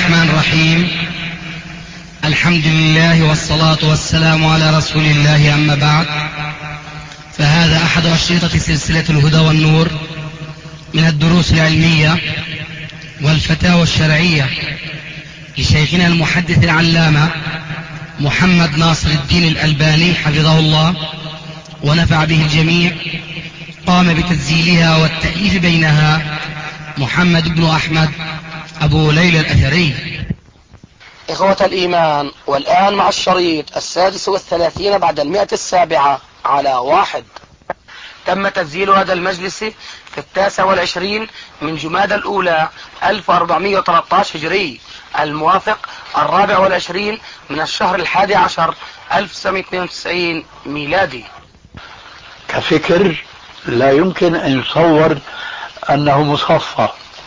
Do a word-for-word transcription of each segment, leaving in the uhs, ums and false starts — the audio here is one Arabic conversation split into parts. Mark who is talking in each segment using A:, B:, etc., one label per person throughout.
A: الرحمن الرحيم. الحمد لله والصلاة والسلام على رسول الله، أما بعد، فهذا أحد أشرطة سلسلة الهدى والنور من الدروس العلمية والفتاوى الشرعية لشيخنا المحدث العلامة محمد ناصر الدين الألباني حفظه الله ونفع به الجميع. قام بتسجيلها والتأليف بينها محمد بن أحمد أبو ليلى الأثري.
B: إخوة الإيمان، والآن مع الشريط السادس والثلاثين بعد المئة السابعة على واحد. تم تسجيل هذا المجلس في التاسع والعشرين من جمادى الأولى ألف وأربعمائة وثلاثة عشر هجري، الموافق الرابع والعشرين من الشهر الحادي عشر ألف وتسعمائة واثنين وتسعين ميلادي.
C: كفكر لا يمكن أن يصور أنه مصفى،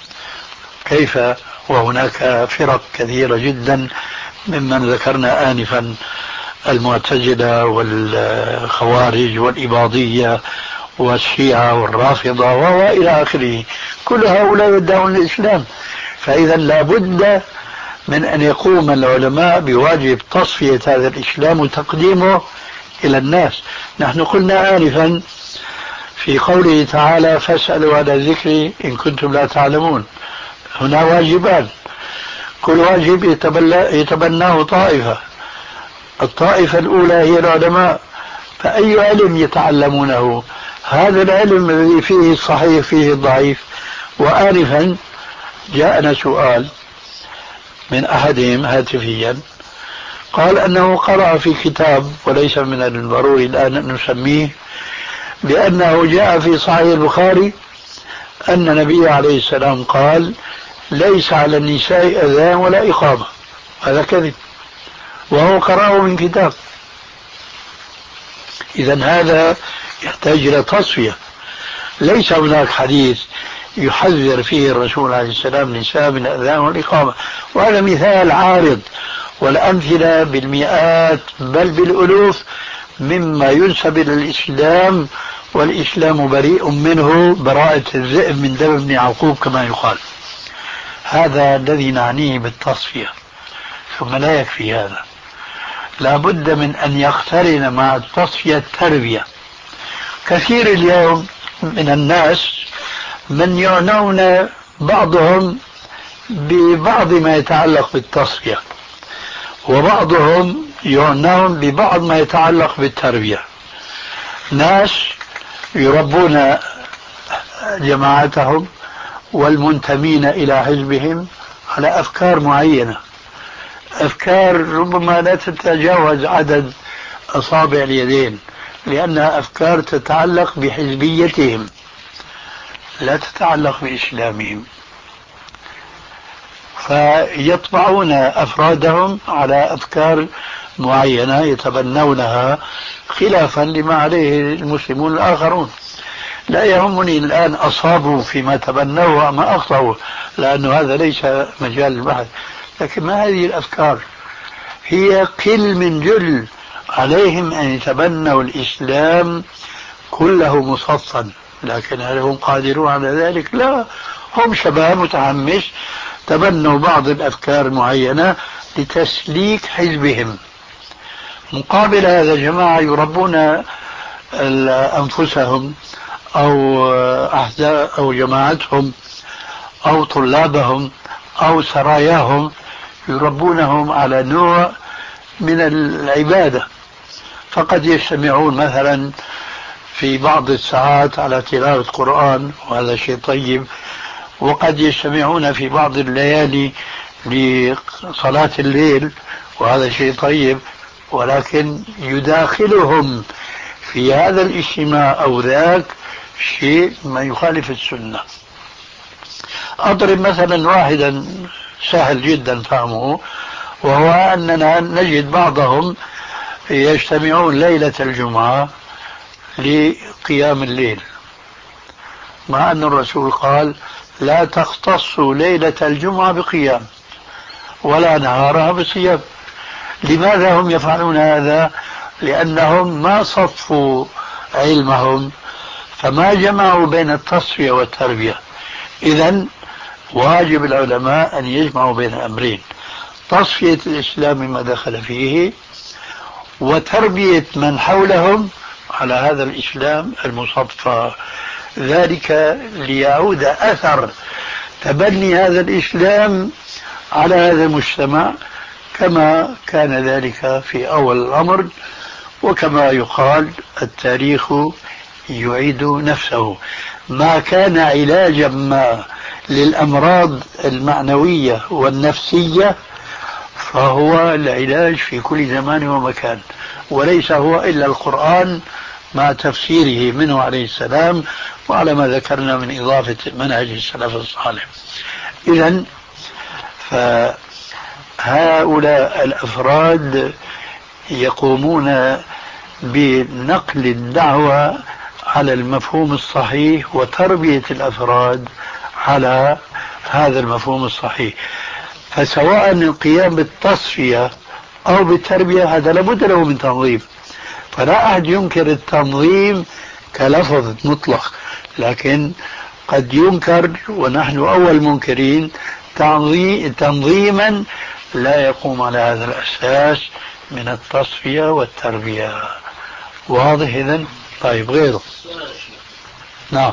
C: كيف وهناك فرق كثيرة جدا ممن ذكرنا آنفا، المعتزلة والخوارج والإباضية والشيعة والرافضة وإلى آخره، كل هؤلاء يدعون الإسلام. فإذا لا بد من أن يقوم العلماء بواجب تصفية هذا الإسلام وتقديمه إلى الناس. نحن قلنا آنفا في قوله تعالى: فاسألوا على الذكر إن كنتم لا تعلمون. هنا واجبان، كل واجب يتبناه طائفة، الطائفة الأولى هي العلماء، فأي علم يتعلمونه؟ هذا العلم الذي فيه الصحيح فيه الضعيف. وآنفا جاءنا سؤال من أحدهم هاتفيا، قال أنه قرأ في كتاب، وليس من الضروري الآن أن نسميه، بأنه جاء في صحيح البخاري أن النبي عليه السلام قال: ليس على النساء أذان ولا إقامة. هذا كذب، وهو قرأه من كتاب. إذن هذا يحتاج إلى تصفية. ليس هناك حديث يحذر فيه الرسول عليه السلام النساء من الأذان والإقامة، وهذا مثال عارض، والأمثلة بالمئات بل بالألوف مما ينسب إلى الإسلام، والإسلام بريء منه براءة الذئب من دم ابن يعقوب كما يقال. هذا الذي نعنيه بالتصفية. ثم لا يكفي هذا، لا بد من أن يقترن مع التصفية التربية. كثير اليوم من الناس من يعنون بعضهم ببعض ما يتعلق بالتصفية، وبعضهم يعنون ببعض ما يتعلق بالتربية. ناس يربون جماعتهم والمنتمين إلى حزبهم على أفكار معينة، أفكار ربما لا تتجاوز عدد أصابع اليدين، لأنها أفكار تتعلق بحزبيتهم لا تتعلق بإسلامهم، فيطبعون أفرادهم على أفكار معينة يتبنونها خلافا لما عليه المسلمون الآخرون. لا يهمني الآن أصابوا فيما تبنوه أم أخطأوا، لأن هذا ليس مجال البحث، لكن ما هذه الأفكار؟ هي قل من جل عليهم أن يتبنوا الإسلام كله مصفا، لكن هل هم قادرون على ذلك؟ لا، هم شباب متحمس تبنوا بعض الأفكار المعينة لتسليك حزبهم. مقابل هذا جماعة يربون أنفسهم أو أحزاب أو جماعتهم أو طلابهم أو سراياهم، يربونهم على نوع من العبادة، فقد يجتمعون مثلا في بعض الساعات على تلاوة القرآن وهذا شيء طيب، وقد يجتمعون في بعض الليالي لصلاة الليل وهذا شيء طيب، ولكن يداخلهم في هذا الاجتماع أو ذاك شيء ما يخالف السنة. أضرب مثلا واحدا سهل جدا فهمه، وهو أننا نجد بعضهم يجتمعون ليلة الجمعة لقيام الليل، مع أن الرسول قال: لا تختصوا ليلة الجمعة بقيام ولا نهارها بصيام. لماذا هم يفعلون هذا؟ لأنهم ما صفوا علمهم، فما جمعوا بين التصفية والتربية. إذن واجب العلماء أن يجمعوا بين أمرين: تصفية الإسلام ما دخل فيه، وتربية من حولهم على هذا الإسلام المصفى، ذلك ليعود أثر تبني هذا الإسلام على هذا المجتمع كما كان ذلك في أول الأمر. وكما يقال التاريخ يعيد نفسه، ما كان علاجا ما للأمراض المعنوية والنفسية فهو العلاج في كل زمان ومكان، وليس هو إلا القرآن مع تفسيره منه عليه السلام، وعلى ما ذكرنا من إضافة منهج السلف الصالح. إذن فهؤلاء الأفراد يقومون بنقل الدعوة على المفهوم الصحيح وتربية الأفراد على هذا المفهوم الصحيح. فسواء القيام بالتصفية أو بالتربية هذا لابد له من تنظيم، فلا أحد ينكر التنظيم كلفظ مطلق، لكن قد ينكر ونحن أول منكرين تنظيما لا يقوم على هذا الأساس من التصفية والتربية. واضح إذن؟ طيب غيره. نعم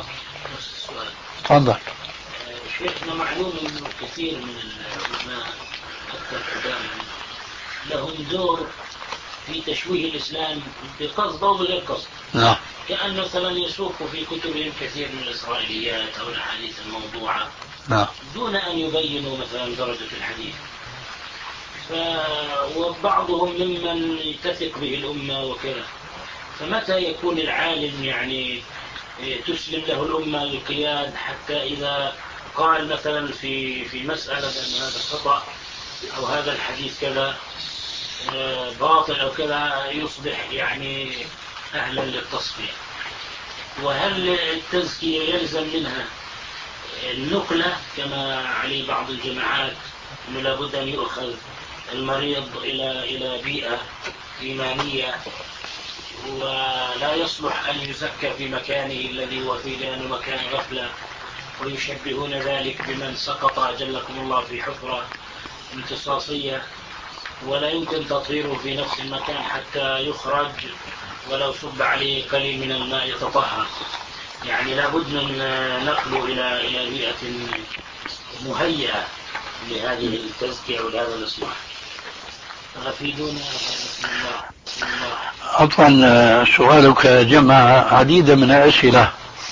C: تفضل.
D: شيخنا معلوم أنه كثير من العلماء حتى القدامى لهم دور في تشويه الإسلام بقصد أو بغير قصد.
C: نعم.
D: كأن مثلا يسوق في كتبهم كثير من الإسرائيليات أو الأحاديث الموضوعة.
C: نعم.
D: دون أن يبينوا مثلا درجة الحديث. ف... وبعضهم ممن تثق به الأمة وكذا. فمتى يكون العالم يعني تسلم له الأمة القياد حتى إذا قال مثلا في في مسألة أن هذا خطأ أو هذا الحديث كذا باطل أو كذا يصبح يعني أهلا للتصفية؟ وهل التزكية يلزم منها النقلة كما عليه بعض الجماعات أنه لابد أن يؤخذ المريض إلى إلى بيئة إيمانية ولا يصلح أن يزكى في مكانه الذي هو فيه لأنه مكان غفلة، ويشبهون ذلك بمن سقط أجلكم الله في حفرة امتصاصية ولا يمكن تطهيره في نفس المكان حتى يخرج ولو صب عليه قليل من الماء يتطهر؟ يعني لابد من نقله إلى إلى بيئة مهيئة لهذه التزكية ولهذا الإصلاح. أفيدونا بسم الله. بسم الله.
C: عفوا سؤالك جمع عديد من الأسئلة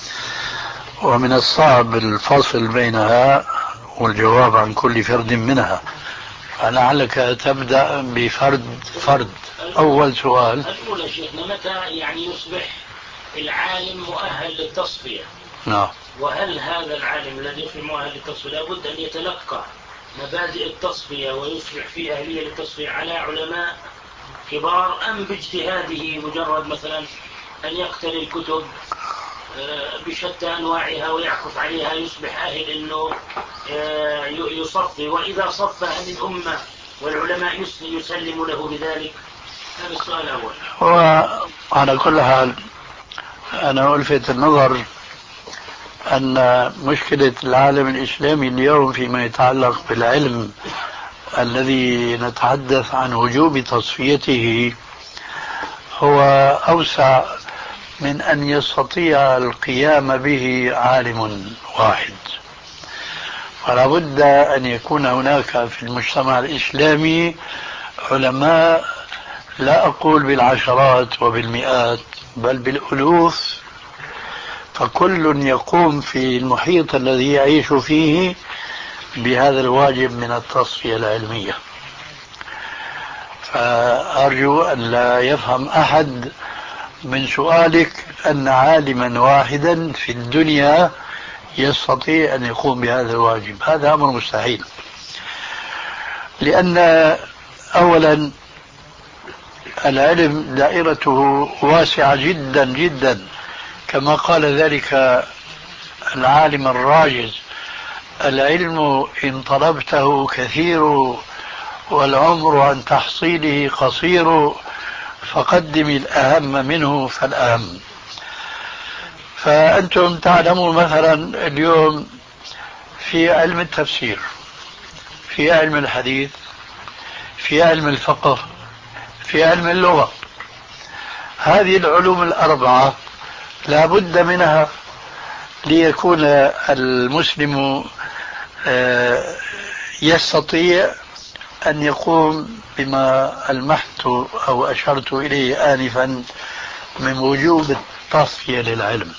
C: ومن الصعب الفصل بينها والجواب عن كل فرد منها، فلعلك تبدأ بفرد فرد. أول سؤال.
D: الأولى شيخنا متى يعني يصبح العالم مؤهل للتصفية؟
C: نعم.
D: وهل هذا العالم الذي يصبح مؤهل للتصفية لابد أن يتلقى مبادئ التصفية ويصبح في أهلية للتصفية على علماء كبار، أم باجتهاده مجرد مثلا أن يقتني الكتب بشتى أنواعها ويعكف عليها يصبح أهل أنه يصفي، وإذا صفى هذه الأمة والعلماء يسلم له بذلك؟ هذا السؤال الأول.
C: وعلى كل حال أنا ألفت النظر أن مشكلة العالم الإسلامي اليوم فيما يتعلق بالعلم الذي نتحدث عن وجوب تصفيته هو أوسع من أن يستطيع القيام به عالم واحد، فلا بد أن يكون هناك في المجتمع الإسلامي علماء لا أقول بالعشرات وبالمئات بل بالألوف، فكل يقوم في المحيط الذي يعيش فيه بهذا الواجب من التصفية العلمية. فأرجو أن لا يفهم أحد من سؤالك أن عالما واحدا في الدنيا يستطيع أن يقوم بهذا الواجب، هذا أمر مستحيل. لأن أولا العلم دائرته واسعة جدا جدا، كما قال ذلك العالم الراجز: العلم إن طلبته كثير والعمر عن تحصيله قصير، فقدم الأهم منه فالأهم. فأنتم تعلمون مثلا اليوم في علم التفسير، في علم الحديث، في علم الفقه، في علم اللغة. هذه العلوم الأربعة لا بد منها ليكون المسلم يستطيع أن يقوم بما ألمحت أو أشرت إليه آنفا من وجوب التصفية للعلم.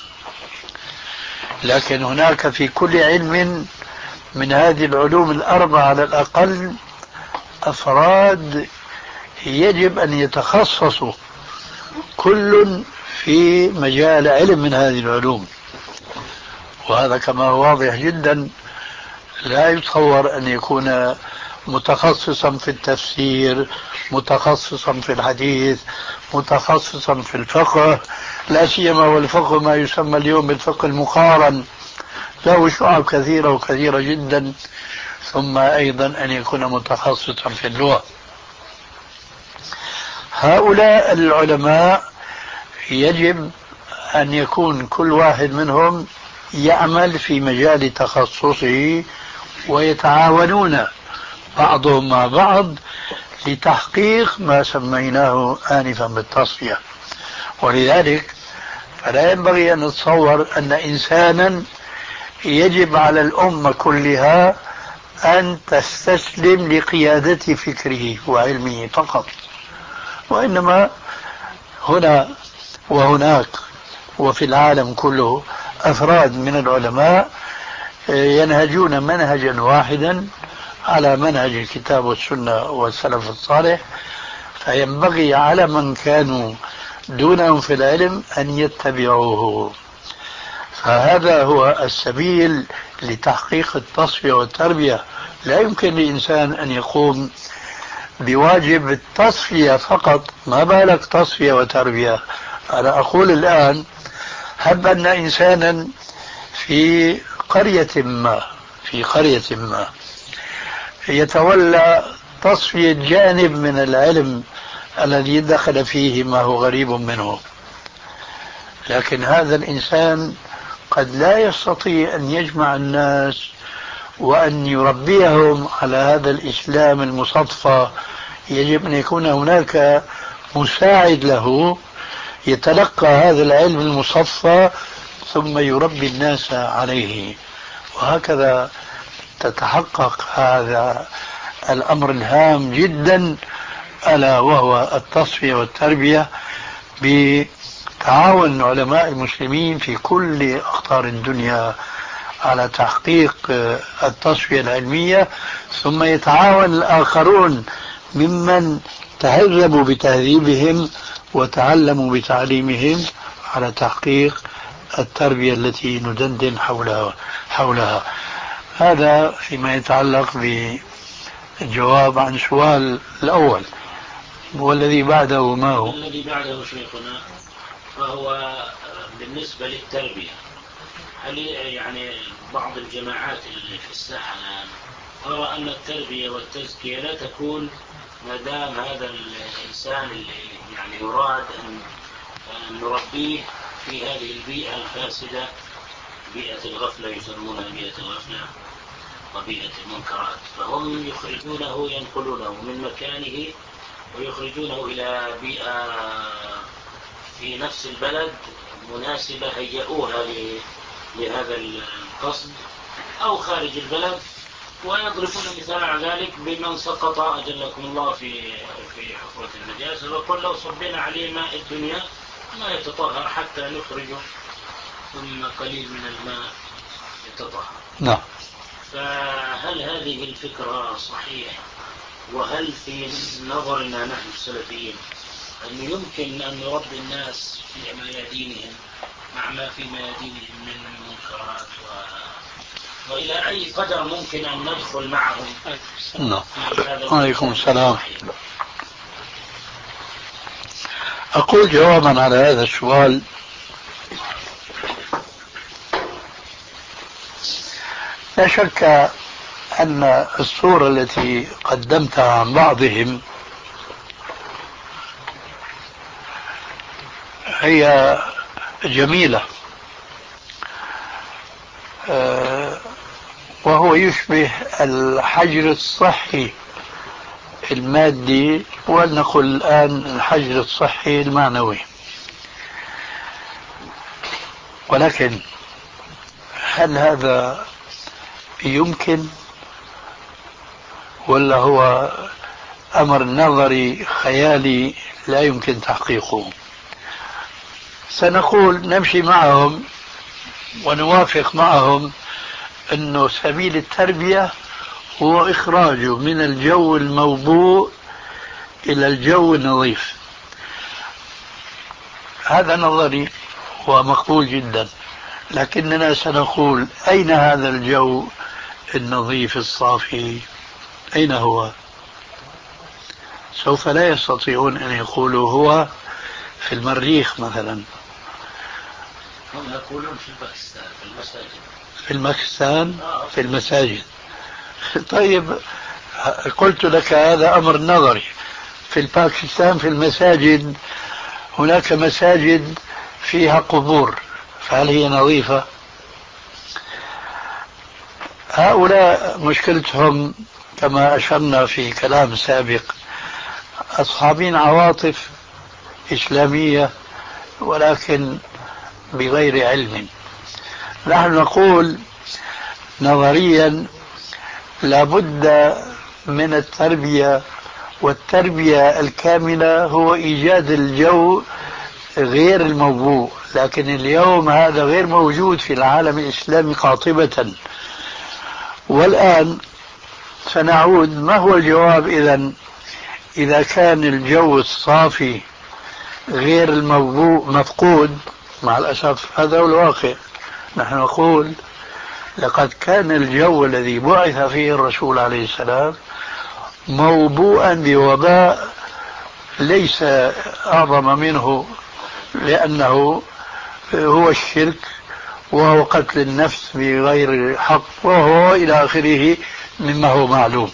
C: لكن هناك في كل علم من هذه العلوم الأربعة على الأقل أفراد يجب أن يتخصصوا كل في مجال علم من هذه العلوم، وهذا كما هو واضح جدا لا يتصور أن يكون متخصصا في التفسير، متخصصا في الحديث، متخصصا في الفقه، لا سيما والفقه ما يسمى اليوم بالفقه المقارن له شعب كثيرة وكثيرة جدا، ثم أيضا أن يكون متخصصا في اللغة. هؤلاء العلماء يجب أن يكون كل واحد منهم يعمل في مجال تخصصه ويتعاونون بعضهم مع بعض لتحقيق ما سميناه آنفا بالتصفية. ولذلك فلا ينبغي أن نتصور أن إنسانا يجب على الأمة كلها أن تستسلم لقيادة فكره وعلمه فقط، وإنما هنا وهناك وفي العالم كله أفراد من العلماء ينهجون منهجا واحدا على منهج الكتاب والسنة والسلف الصالح، فينبغي على من كانوا دونهم في العلم أن يتبعوه. فهذا هو السبيل لتحقيق التصفية والتربية. لا يمكن لإنسان أن يقوم بواجب التصفية فقط، ما بالك تصفية وتربية. أنا أقول الآن هب أن إنسانا في قرية ما في قرية ما يتولى تصفية جانب من العلم الذي دخل فيه ما هو غريب منه، لكن هذا الإنسان قد لا يستطيع أن يجمع الناس وأن يربيهم على هذا الإسلام المصطفى. يجب أن يكون هناك مساعد له يتلقى هذا العلم المصطفى ثم يربي الناس عليه، وهكذا تتحقق هذا الأمر الهام جدا، ألا وهو التصفية والتربية بتعاون علماء المسلمين في كل أقطار الدنيا على تحقيق التصفية العلمية، ثم يتعاون الآخرون ممن تهذبوا بتهذيبهم وتعلموا بتعليمهم على تحقيق التربية التي ندندن حولها حولها هذا فيما يتعلق بالجواب عن سؤال الأول. والذي بعده ما هو؟
D: الذي بعده شيخنا فهو بالنسبة للتربية. هل يعني بعض الجماعات اللي في الساحة الآن ترى أن التربية والتزكية لا تكون ما دام هذا الإنسان اللي يعني يراد أن نربيه في هذه البيئة الفاسدة، بيئة الغفلة يسمونها بيئة الغفلة وبيئة المنكرات، فهم يخرجونه ينقلونه من مكانه ويخرجونه إلى بيئة في نفس البلد مناسبة هيئوها لهذا القصد، أو خارج البلد، ويضربون مثال على ذلك بمن سقط أجلكم الله في في حفرة النجاسة، وقل لو صبنا عليه ماء الدنيا ما يتطهر حتى نخرجه ثم قليل من الماء يتطهر.
C: نعم.
D: فهل هذه الفكرة صحيحة؟ وهل في نظرنا نحن السلفيين أن يمكن أن نربي الناس في ميادينهم مع ما في ميادينهم من المنكرات و... وإلى أي قدر ممكن أن ندخل معهم؟
C: نعم. عليكم السلام. أقول جوابا على هذا السؤال: لا شك أن الصورة التي قدمتها عن بعضهم هي جميلة، وهو يشبه الحجر الصحي المادي، ولنقل الآن الحجر الصحي المعنوي. ولكن هل هذا يمكن ولا هو أمر نظري خيالي لا يمكن تحقيقه؟ سنقول نمشي معهم ونوافق معهم أنه سبيل التربية هو إخراجه من الجو الموبوء إلى الجو النظيف. هذا نظري ومقبول جدا، لكننا سنقول أين هذا الجو النظيف الصافي؟ أين هو؟ سوف لا يستطيعون أن يقولوا هو في المريخ مثلا.
D: هم يقولون في الباكستان في المساجد.
C: في المكستان في المساجد. طيب قلت لك هذا أمر نظري. في الباكستان في المساجد هناك مساجد فيها قبور، فهل هي نظيفة؟ هؤلاء مشكلتهم كما أشرنا في كلام سابق أصحابين عواطف إسلامية ولكن بغير علم. نحن نقول نظريا لابد من التربية، والتربية الكاملة هو إيجاد الجو غير الموبوء، لكن اليوم هذا غير موجود في العالم الإسلامي قاطبة. والآن سنعود، ما هو الجواب إذن إذا كان الجو الصافي غير الموبوء مفقود؟ مع الأسف هذا هو الواقع. نحن نقول لقد كان الجو الذي بعث فيه الرسول عليه السلام موبوءا بوباء ليس أعظم منه، لأنه هو الشرك وهو قتل النفس بغير حق وهو إلى آخره مما هو معلوم.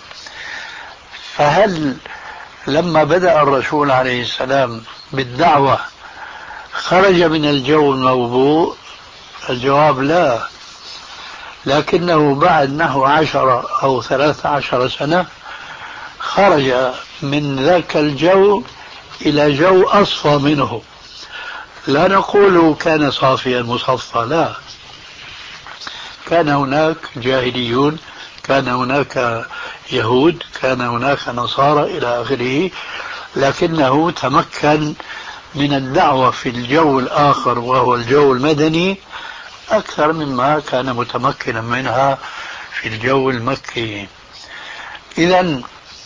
C: فهل لما بدأ الرسول عليه السلام بالدعوة خرج من الجو الموبوء؟ الجواب لا، لكنه بعد نحو عشرة أو ثلاثة عشر سنة خرج من ذاك الجو إلى جو أصفى منه. لا نقول كان صافيا مصفى، لا، كان هناك جاهليون، كان هناك يهود، كان هناك نصارى إلى آخره، لكنه تمكن من الدعوة في الجو الآخر وهو الجو المدني أكثر مما كان متمكنا منها في الجو المكي. إذن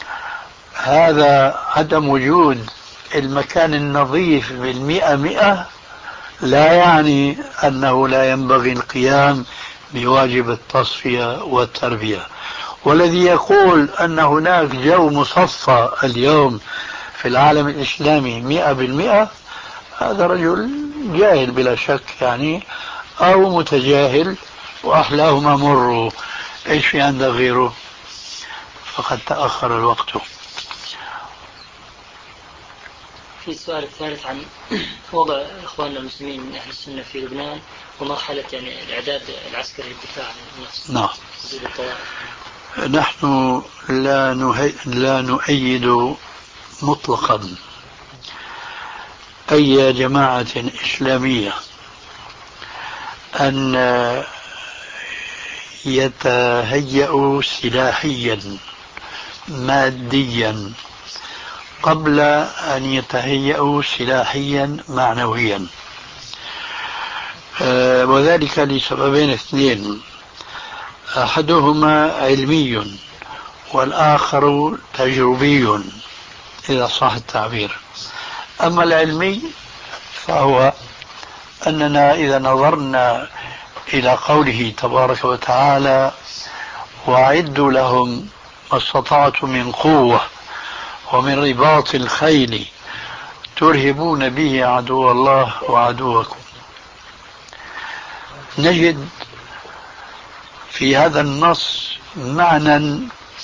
C: هذا عدم وجود المكان النظيف بالمئة مئة لا يعني أنه لا ينبغي القيام بواجب التصفية والتربية. والذي يقول أن هناك جو مصفى اليوم في العالم الإسلامي مئة بالمئة هذا رجل جاهل بلا شك يعني، أو متجاهل وأحلاهما مروا. إيش في عندك غيره؟ فقد تأخر الوقت.
E: في السؤال الثالث عن وضع إخواننا المسلمين من أهل السنة في لبنان ومرحلة يعني الإعداد العسكري للدفاع عن النفس.
C: نعم. نحن لا, نهي... لا نؤيد مطلقا أي جماعة إسلامية أن يتهيأوا سلاحيا ماديا قبل أن يتهيأوا سلاحيا معنويا، وذلك لسببين اثنين: أحدهما علمي والآخر تجربي إذا صح التعبير. أما العلمي فهو أننا إذا نظرنا إلى قوله تبارك وتعالى وأعدوا لهم ما استطعتم من قوة ومن رباط الخيل ترهبون به عدو الله وعدوكم، نجد في هذا النص معنى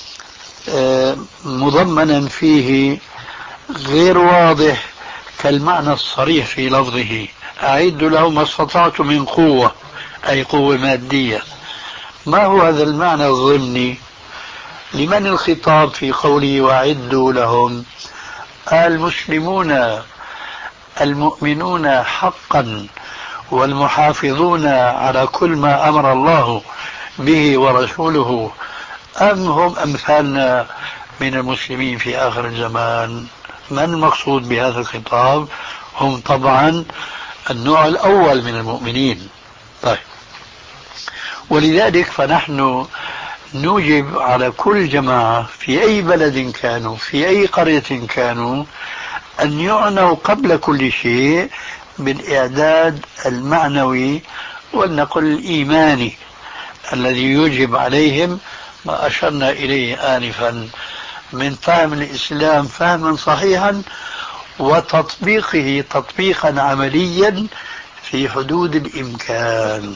C: مضمنا فيه غير واضح كالمعنى الصريح في لفظه: أعدوا لهم ما استطعتم من قوة، أي قوة مادية. ما هو هذا المعنى الضمني؟ لمن الخطاب في قوله وأعدوا لهم؟ المسلمون المؤمنون حقا والمحافظون على كل ما أمر الله به ورسوله، أم هم أمثالنا من المسلمين في آخر الزمان؟ من المقصود بهذا الخطاب؟ هم طبعا النوع الأول من المؤمنين. طيب، ولذلك فنحن نوجب على كل جماعة في أي بلد كانوا في أي قرية كانوا أن يعنوا قبل كل شيء بالإعداد المعنوي ولنقل الإيماني الذي يوجب عليهم ما أشرنا إليه آنفا من فهم الإسلام فهما صحيحا وتطبيقه تطبيقا عمليا في حدود الإمكان.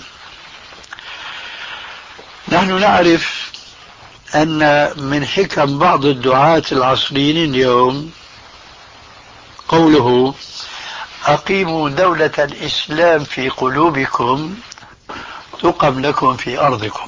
C: نحن نعرف أن من حكم بعض الدعاة العصريين اليوم قوله أقيموا دولة الإسلام في قلوبكم تقم لكم في أرضكم.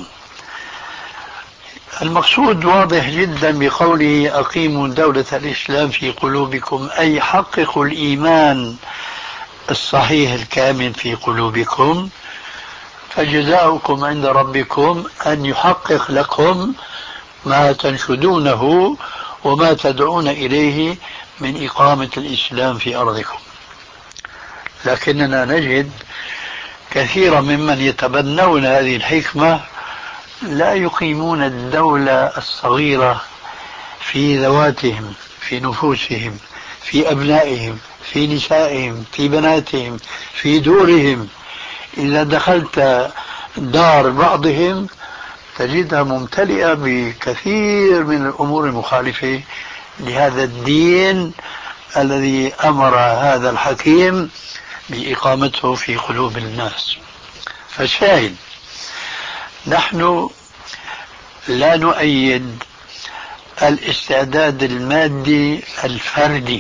C: المقصود واضح جدا بقوله أقيموا دولة الإسلام في قلوبكم، أي حققوا الإيمان الصحيح الكامل في قلوبكم، فجزاؤكم عند ربكم أن يحقق لكم ما تنشدونه وما تدعون إليه من إقامة الإسلام في أرضكم. لكننا نجد كثيرا ممن يتبنون هذه الحكمة لا يقيمون الدولة الصغيرة في ذواتهم، في نفوسهم، في أبنائهم، في نسائهم، في بناتهم، في دورهم. إذا دخلت دار بعضهم تجدها ممتلئة بكثير من الأمور المخالفة لهذا الدين الذي أمر هذا الحكيم بإقامته في قلوب الناس. فالشاهد نحن لا نؤيد الاستعداد المادي الفردي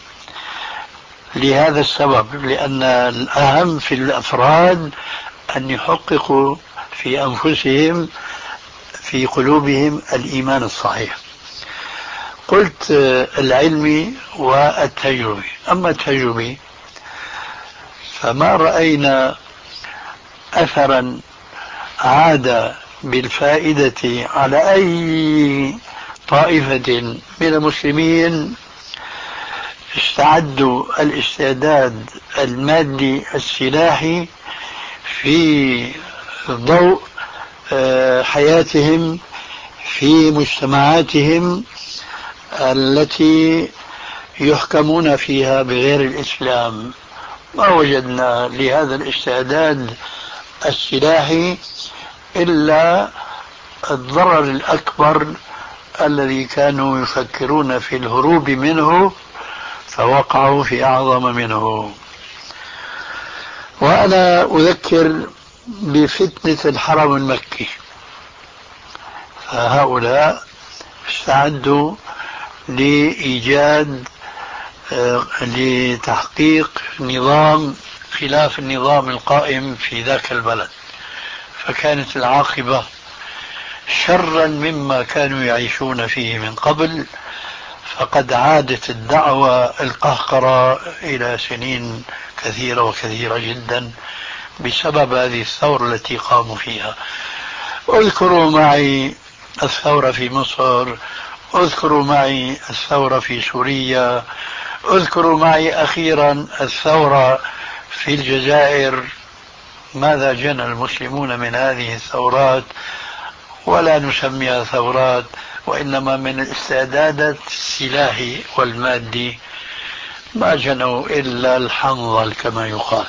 C: لهذا السبب، لأن الأهم في الأفراد أن يحققوا في أنفسهم في قلوبهم الإيمان الصحيح. قلت العلمي والتجربي. أما التجربي فما رأينا أثرا عاد بالفائدة على أي طائفة من المسلمين استعدوا الاستعداد المادي السلاحي في ضوء حياتهم في مجتمعاتهم التي يحكمون فيها بغير الإسلام. ما وجدنا لهذا الاستعداد السلاحي إلا الضرر الأكبر الذي كانوا يفكرون في الهروب منه فوقعوا في أعظم منه. وأنا أذكر بفتنة الحرم المكي، فهؤلاء استعدوا لإيجاد لتحقيق نظام خلاف النظام القائم في ذاك البلد، فكانت العاقبة شرا مما كانوا يعيشون فيه من قبل، فقد عادت الدعوة القهقرة إلى سنين كثيرة وكثيرة جدا بسبب هذه الثورة التي قاموا فيها. اذكروا معي الثورة في مصر، اذكروا معي الثورة في سوريا، اذكروا معي أخيرا الثورة في الجزائر. ماذا جنى المسلمون من هذه الثورات؟ ولا نسميها ثورات، وإنما من الاستعدادات السلاحي والمادي ما جنوا إلا الحنظل كما يقال.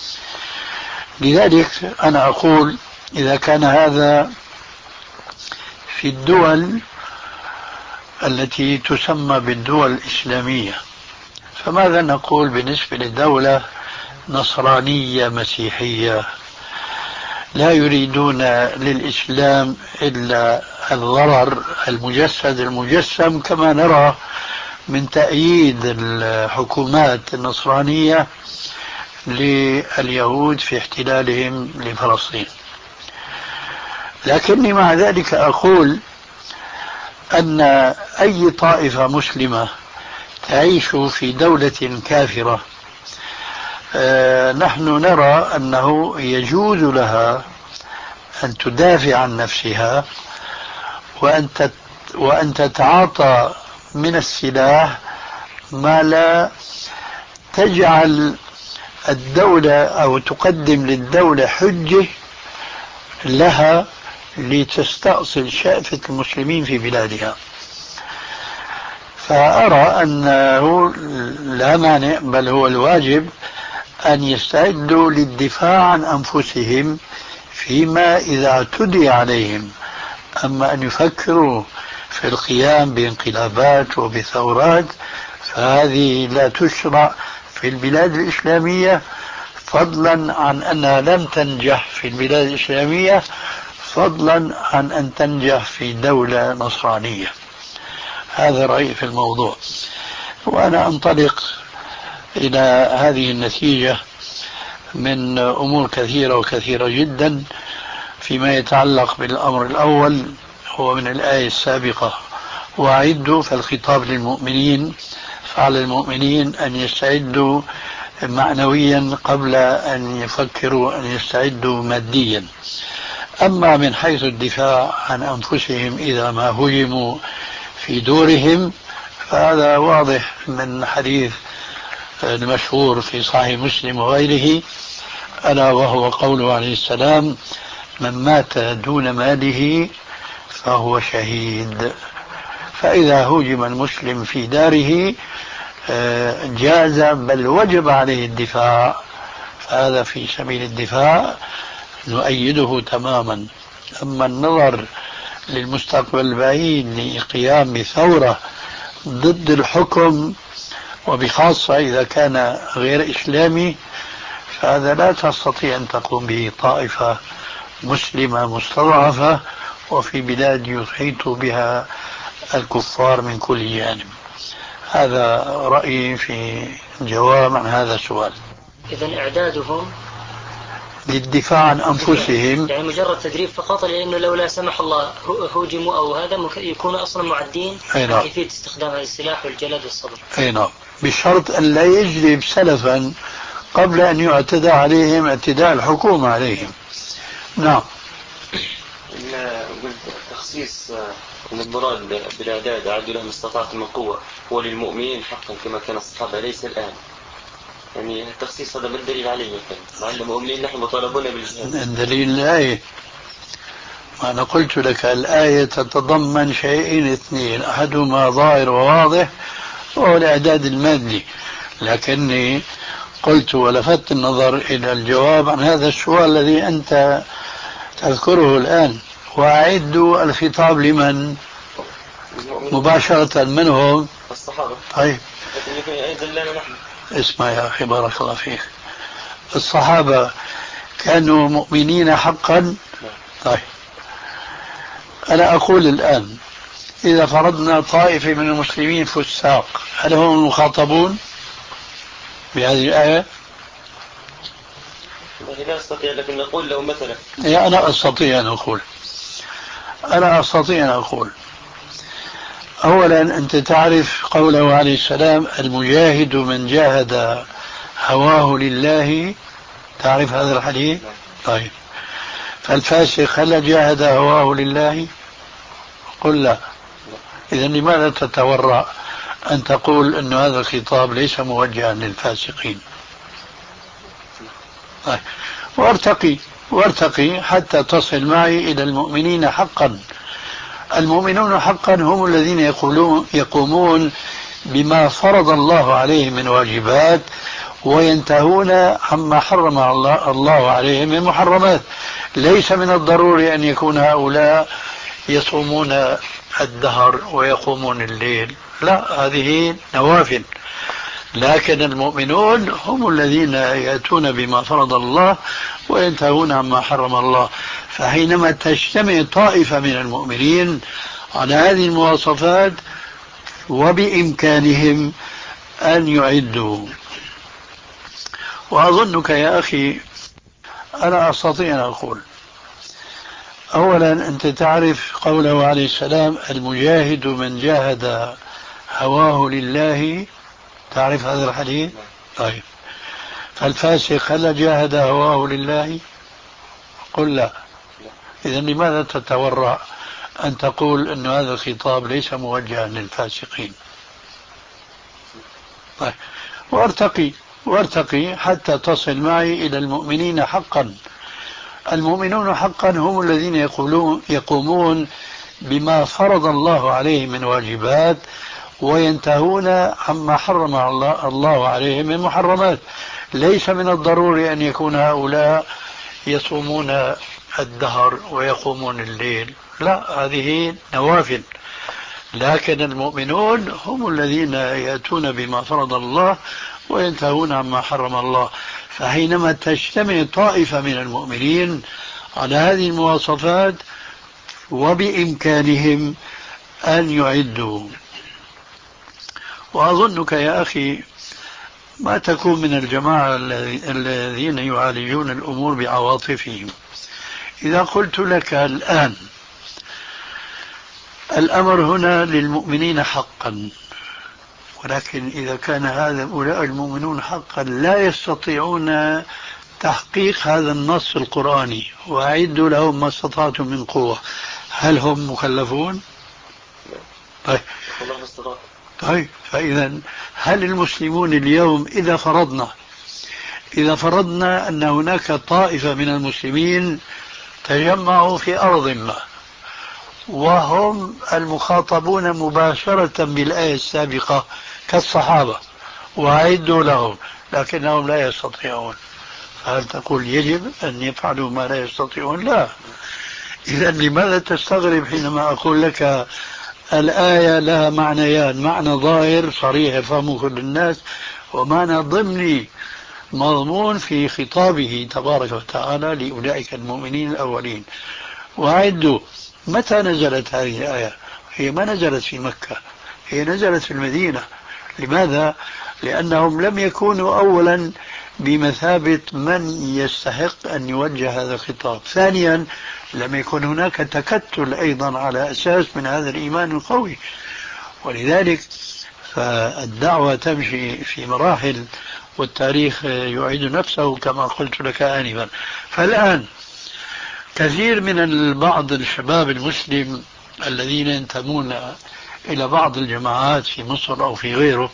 C: لذلك أنا أقول إذا كان هذا في الدول التي تسمى بالدول الإسلامية، فماذا نقول بالنسبة لدولة نصرانية مسيحية لا يريدون للإسلام إلا الضرر المجسد المجسم، كما نرى من تأييد الحكومات النصرانية لليهود في احتلالهم لفلسطين. لكني مع ذلك أقول أن أي طائفة مسلمة تعيش في دولة كافرة آه نحن نرى أنه يجوز لها أن تدافع عن نفسها وأن وأن تتعاطى من السلاح ما لا تجعل الدولة أو تقدم للدولة حجة لها لتستأصل شأفة المسلمين في بلادها. فأرى أنه لا مانع بل هو الواجب أن يستعدوا للدفاع عن أنفسهم فيما إذا اعتدي عليهم. أما أن يفكروا في القيام بانقلابات وبثورات فهذه لا تشرع في البلاد الإسلامية، فضلا عن أنها لم تنجح في البلاد الإسلامية، فضلا عن أن تنجح في دولة نصرانية. هذا رأيي في الموضوع، وأنا أنطلق إلى هذه النتيجة من أمور كثيرة وكثيرة جدا. فيما يتعلق بالأمر الأول هو من الآية السابقة: وأعدوا، فالخطاب للمؤمنين، فعلى المؤمنين أن يستعدوا معنويا قبل أن يفكروا أن يستعدوا ماديا. أما من حيث الدفاع عن أنفسهم إذا ما هجموا في دورهم فهذا واضح من حديث المشهور في صحيح مسلم وغيره، ألا وهو قوله عليه السلام: من مات دون ماله فهو شهيد. فإذا هجم المسلم في داره جاز بل وجب عليه الدفاع، فهذا في سبيل الدفاع نؤيده تماما. أما النظر للمستقبل البعيد لقيام بثورة ضد الحكم وبخاصة إذا كان غير إسلامي فهذا لا تستطيع أن تقوم به طائفة مسلمة مستضعفة وفي بلاد يحيط بها الكفار من كل جانب. هذا رأيي في جواب عن هذا السؤال.
E: إذن إعدادهم
C: للدفاع عن أنفسهم
E: يعني مجرد تدريب فقط، لأنه لو لا سمح الله هوجموا أو هذا يكونوا أصلا معدين كيفية استخدام هذا السلاح والجلد والصبر.
C: أي نعم، بشرط أن لا يجلب سلفا قبل أن يعتدى عليهم اعتداء الحكومة عليهم. نعم.
F: قلت تخصيص من المراد بالإعداد أعدوا لهم استطاعتم من قوة هو للمؤمنين حقا كما كان الصحابة ليس الآن، يعني التخصيص هذا ما الدليل عليه مثلا؟ مع أن المؤمنين نحن مطالبون بالجهاد.
C: الدليل الآية، ما أنا قلت لك الآية تتضمن شيئين اثنين، أحدهما ظاهر وواضح وهو الإعداد المادي، لكني قلت ولفت النظر إلى الجواب عن هذا السؤال الذي أنت تذكره الآن. وأعدوا الخطاب لمن؟ مباشرة منهم
F: الصحابة.
C: طيب اسمع يا أخي بارك الله فيك، الصحابة كانوا مؤمنين حقا؟ طيب أنا أقول الآن إذا فرضنا طائفة من المسلمين فساق، هل هم المخاطبون بهذه الآية؟
F: لا أستطيع، لكن نقول لو مثلا
C: يا أنا أستطيع أن أقول أنا أستطيع أن أقول أولا أنت تعرف قوله عليه السلام: المجاهد من جاهد هواه لله، تعرف هذا الحديث؟ طيب فالفاسق هل جاهد هواه لله؟ قل لا. إذن لماذا تتورع أن تقول أن هذا الخطاب ليس موجها للفاسقين؟ طيب وارتقي وارتقي حتى تصل معي إلى المؤمنين حقا. المؤمنون حقا هم الذين يقولون يقومون بما فرض الله عليهم من واجبات وينتهون عما حرم الله عليهم من محرمات. ليس من الضروري أن يكون هؤلاء يصومون الدهر ويقومون الليل، لا، هذه نوافل. لكن المؤمنون هم الذين يأتون بما فرض الله وينتهون عما حرم الله. فحينما تجتمع طائفة من المؤمنين على هذه المواصفات وبإمكانهم أن يعدوا. وأظنك يا أخي أنا أستطيع أن أقول أولا أنت تعرف قوله عليه السلام المجاهد من جاهد هواه لله، تعرف هذا الحديث؟ طيب، فالفاسق هل جاهد هواه لله؟ قل لا. إذا لماذا تتورع أن تقول أن هذا الخطاب ليس موجها للفاسقين؟ طيب، وارتقي وارتقي حتى تصل معي إلى المؤمنين حقا. المؤمنون حقا هم الذين يقولون يقومون بما فرض الله عليهم من واجبات وينتهون عما حرم الله, الله عليهم من محرمات. ليس من الضروري أن يكون هؤلاء يصومون الدهر ويقومون الليل، لا، هذه نوافل. لكن المؤمنون هم الذين يأتون بما فرض الله وينتهون عما حرم الله. فحينما تجتمع طائفة من المؤمنين على هذه المواصفات وبإمكانهم أن يعدوا، وأظنك يا أخي ما تكون من الجماعة الذين يعالجون الأمور بعواطفهم. إذا قلت لك الآن الأمر هنا للمؤمنين حقا، ولكن إذا كان هؤلاء المؤمنون حقا لا يستطيعون تحقيق هذا النص القرآني وأعدوا لهم ما استطعتم من قوة، هل هم مكلفون؟ طيب, طيب فإذا هل المسلمون اليوم إذا فرضنا إذا فرضنا أن هناك طائفة من المسلمين تجمعوا في أرض ما وهم المخاطبون مباشرة بالآية السابقة كالصحابة وأعدوا لهم لكنهم لا يستطيعون، هل تقول يجب أن يفعلوا ما لا يستطيعون؟ لا. إذا لماذا تستغرب حينما أقول لك الآية لها معنيان، معنى ظاهر صريح يفهمه كل الناس، ومعنى ضمني مضمون في خطابه تبارك وتعالى لأولئك المؤمنين الأولين. وأعدوا، متى نزلت هذه الآية؟ هي ما نزلت في مكة، هي نزلت في المدينة. لماذا؟ لأنهم لم يكونوا أولا بمثابة من يستحق أن يوجه هذا الخطاب. ثانيا، لم يكن هناك تكتل أيضا على أساس من هذا الإيمان القوي، ولذلك فالدعوة تمشي في مراحل والتاريخ يعيد نفسه كما قلت لك آنفا. فالآن كثير من بعض الشباب المسلم الذين ينتمون إلى بعض الجماعات في مصر أو في غيره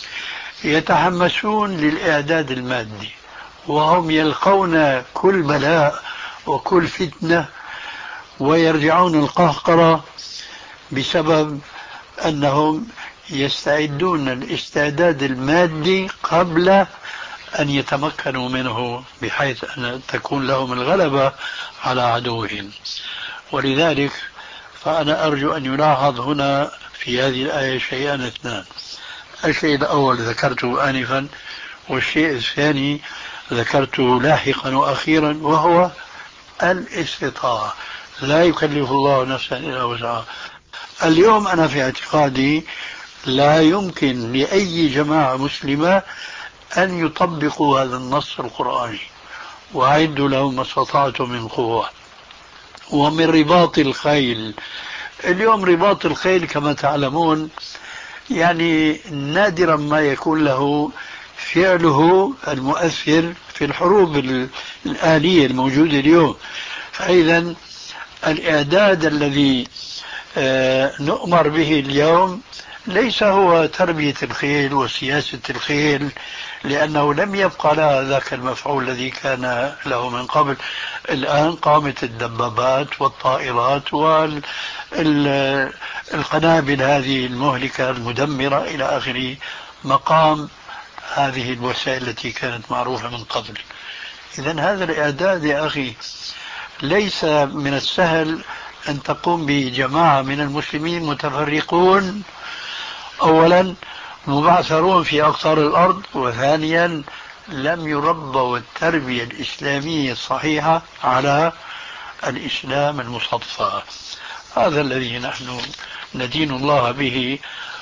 C: يتحمسون للإعداد المادي، وهم يلقون كل بلاء وكل فتنة ويرجعون القهقرة بسبب أنهم يستعدون الاستعداد المادي قبل أن يتمكنوا منه بحيث أن تكون لهم الغلبة على عدوهم. ولذلك فأنا أرجو أن يلاحظ هنا في هذه الآية شيئان اثنان. الشيء الأول ذكرته آنفا، والشيء الثاني ذكرته لاحقا وأخيرا، وهو الاستطاعة. لا يكلف الله نفسا إلا وسعها. اليوم أنا في اعتقادي لا يمكن لأي جماعة مسلمة أن يطبقوا هذا النص القرآني وأعدوا لهم ما استطعتم من قوة. ومن رباط الخيل، اليوم رباط الخيل كما تعلمون يعني نادرا ما يكون له فعله المؤثر في الحروب الآلية الموجودة اليوم. فإذا الإعداد الذي نؤمر به اليوم ليس هو تربية الخيل وسياسة الخيل، لأنه لم يبقى لها ذاك المفعول الذي كان له من قبل. الآن قامت الدبابات والطائرات والقنابل هذه المهلكة المدمرة إلى آخره مقام هذه الوسائل التي كانت معروفة من قبل. إذن هذا الإعداد يا أخي ليس من السهل أن تقوم بجماعة من المسلمين متفرقون، أولا مبعثرون في أقطار الأرض، وثانيا لم يربوا التربية الإسلامية الصحيحة على الإسلام المصطفى. هذا الذي نحن ندين الله به،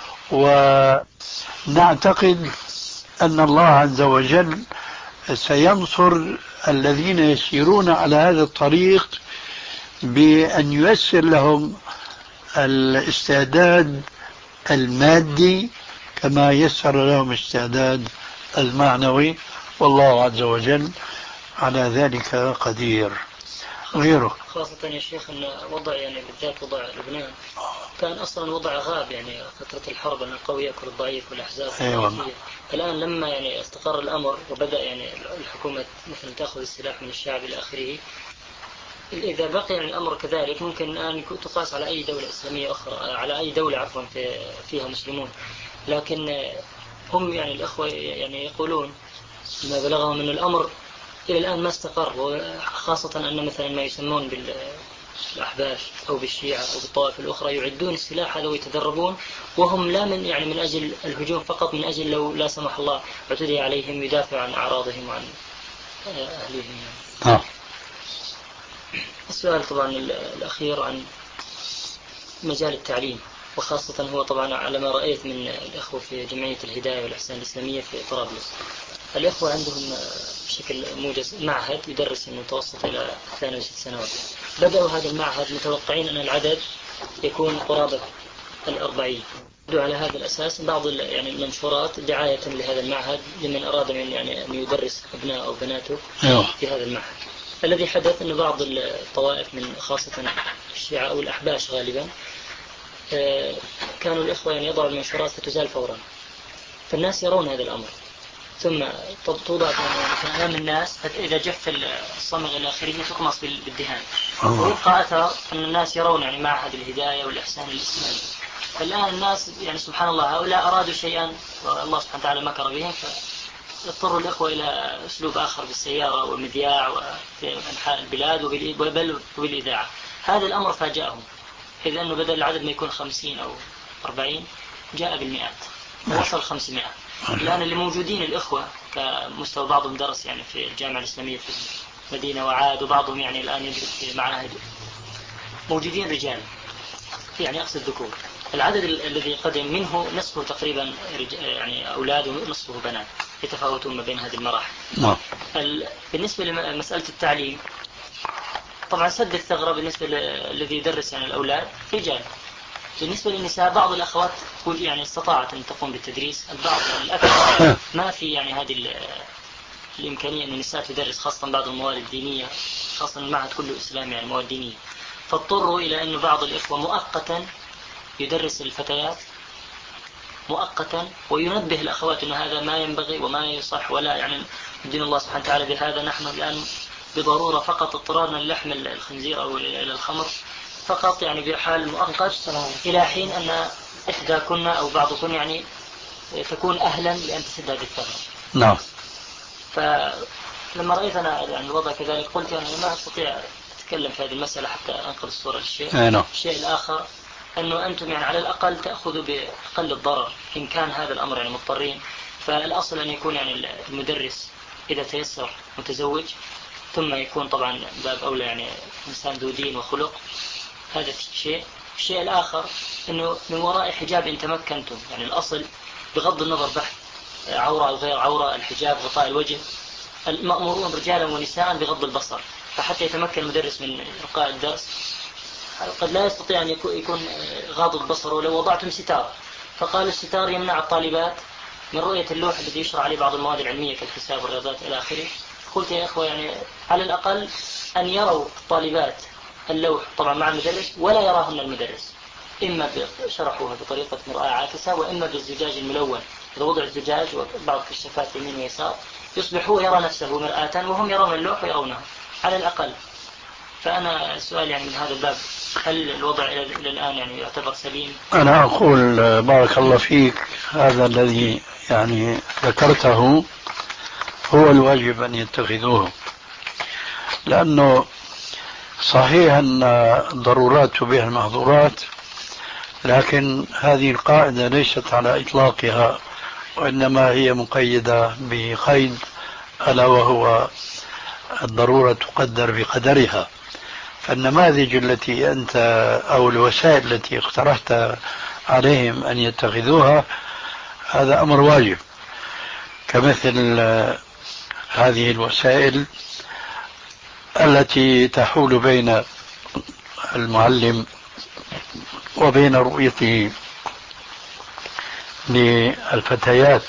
C: ونعتقد أن الله عز وجل سينصر الذين يسيرون على هذا الطريق بأن ييسر لهم الاستعداد المادي كما يسر لهم الاستعداد المعنوي، والله عز وجل على ذلك قدير. غيره
E: خاصة يا شيخ أن وضع يعني بالذات وضع لبنان كان أصلا وضع غاب يعني فترة الحرب، أن القوي يأكل الضعيف والأحزاب
C: أيوة.
E: الآن لما يعني استقر الأمر وبدأ يعني الحكومة مثلا تأخذ السلاح من الشعب إلى آخره، إذا بقي يعني الأمر كذلك ممكن أن تقاس على أي دولة إسلامية أخرى، على أي دولة عفوا في فيها مسلمون. لكن هم يعني الأخوة يعني يقولون ما بلغهم من الأمر إلى الآن ما استقر، وخاصة أن مثلا ما يسمون بالأحباش أو بالشيعة أو بالطوائف الأخرى يعدون السلاح هذا ويتدربون، وهم لا من يعني من أجل الهجوم فقط، من أجل لو لا سمح الله اعتدي عليهم يدافع عن أعراضهم وعن أهليهم يعني. السؤال طبعا الأخير عن مجال التعليم، وخاصة هو طبعا على ما رأيت من الأخوة في جمعية الهداية والإحسان الإسلامية في طرابلس، الأخوة عندهم بشكل موجز معهد يدرس المتوسط إلى ثانية وست سنوات. بدأوا هذا المعهد متوقعين أن العدد يكون قرابة الأربعين. بدأوا على هذا الأساس بعض يعني المنشورات دعاية لهذا المعهد لمن أراد من يعني أن يدرس أبناء أو بناته في هذا المعهد. الذي حدث أن بعض الطوائف من خاصة الشيعة أو الأحباش غالبا كانوا الإخوة يعني يضعوا المنشورات فتزال فورا، فالناس يرون هذا الأمر ثم توضع في أمام الناس، فإذا جف الصمغ إلى آخره تقمص بالدهان ويبقى أثر أن الناس يرون يعني معهد الهداية والإحسان الإسلامي. فالآن الناس يعني سبحان الله هؤلاء أرادوا شيئا والله سبحانه وتعالى مكر بهم، فاضطروا الإخوة إلى أسلوب آخر بالسيارة والمذياع وفي أنحاء البلاد وبل وبالإذاعة. هذا الأمر فاجأهم، إذ أنه بدل العدد ما يكون خمسين أو أربعين جاء بالمئات ووصل خمسمائة. الآن اللي موجودين الإخوة كمستوى بعضهم درس يعني في الجامعة الإسلامية في المدينة وعاد، وبعضهم يعني الآن يدرس في معاهد، موجودين رجال يعني أقصد ذكور. العدد الذي قدم منه نصفه تقريبا يعني أولاد ونصفه بنات، يتفاوتون ما بين هذه المراحل. بالنسبة لمسألة التعليم طبعا سد الثغرة بالنسبة للذي يدرس يعني الأولاد رجال. بالنسبة للنساء بعض الأخوات يعني استطاعت أن تقوم بالتدريس، البعض الأكثر ما في يعني هذه الإمكانية أن النساء تدرس، خاصة بعض المواد الدينية، خاصة المعهد كله إسلامي يعني مواد دينية، فاضطروا إلى أن بعض الإخوة مؤقتا يدرس الفتيات مؤقتا وينبه الأخوات أن هذا ما ينبغي وما يصح ولا يعني دين الله سبحانه وتعالى بهذا. نحن الآن بضرورة فقط اضطرارنا للحم الخنزير أو إلى الخمر فقط يعني بحال مؤقت إلى حين أن إحدى كنا أو بعض كنا يعني تكون أهلا لأن تسد هذه الثغرة.
C: نعم.
E: فلما رأيت أنا يعني الوضع كذلك قلت أنا ما أستطيع أتكلم في هذه المسألة حتى أنقل الصورة للشيء.
C: نعم.
E: الشيء الآخر أنه أنتم يعني على الأقل تأخذوا بأقل الضرر إن كان هذا الأمر يعني مضطرين. فالأصل أن يكون يعني المدرس إذا تيسر متزوج، ثم يكون طبعا باب أولى يعني إنسان ذو دين وخلق. هذا الشيء. الشيء الآخر أنه من وراء حجاب إن تمكنتم، يعني الأصل بغض النظر بحث عورة أو غير عورة، الحجاب غطاء الوجه، المأمورون رجالا ونساء بغض البصر. فحتى يتمكن المدرس من إلقاء الدرس قد لا يستطيع أن يكون غاض البصر ولو وضعتم ستار. فقال الستار يمنع الطالبات من رؤية اللوح الذي يشرع عليه بعض المواد العلمية كالحساب والرياضات إلى آخره. قلت يا إخوة يعني على الأقل أن يروا الطالبات اللوح طبعا مع المدرس ولا يراهن المدرس، إما شرحوها بطريقة مرآة عاكسة وإما بالزجاج الملون. إذا وضع الزجاج وبعض كشافات يمين ويسار يصبح هو يرى نفسه مرآة وهم يرون اللوح ويرونه على الأقل. فأنا السؤال يعني من هذا الباب هل الوضع إلى الآن يعني يعتبر سليم؟
C: أنا أقول بارك الله فيك، هذا الذي يعني ذكرته هو الواجب أن يتخذوه، لأنه صحيح أن الضرورات تبيح المحظورات، لكن هذه القاعدة ليست على إطلاقها، وإنما هي مقيدة بقيد ألا وهو الضرورة تقدر بقدرها. فالنماذج التي أنت أو الوسائل التي اقترحت عليهم أن يتخذوها هذا أمر واجب، كمثل هذه الوسائل التي تحول بين المعلم وبين رؤيته للفتيات،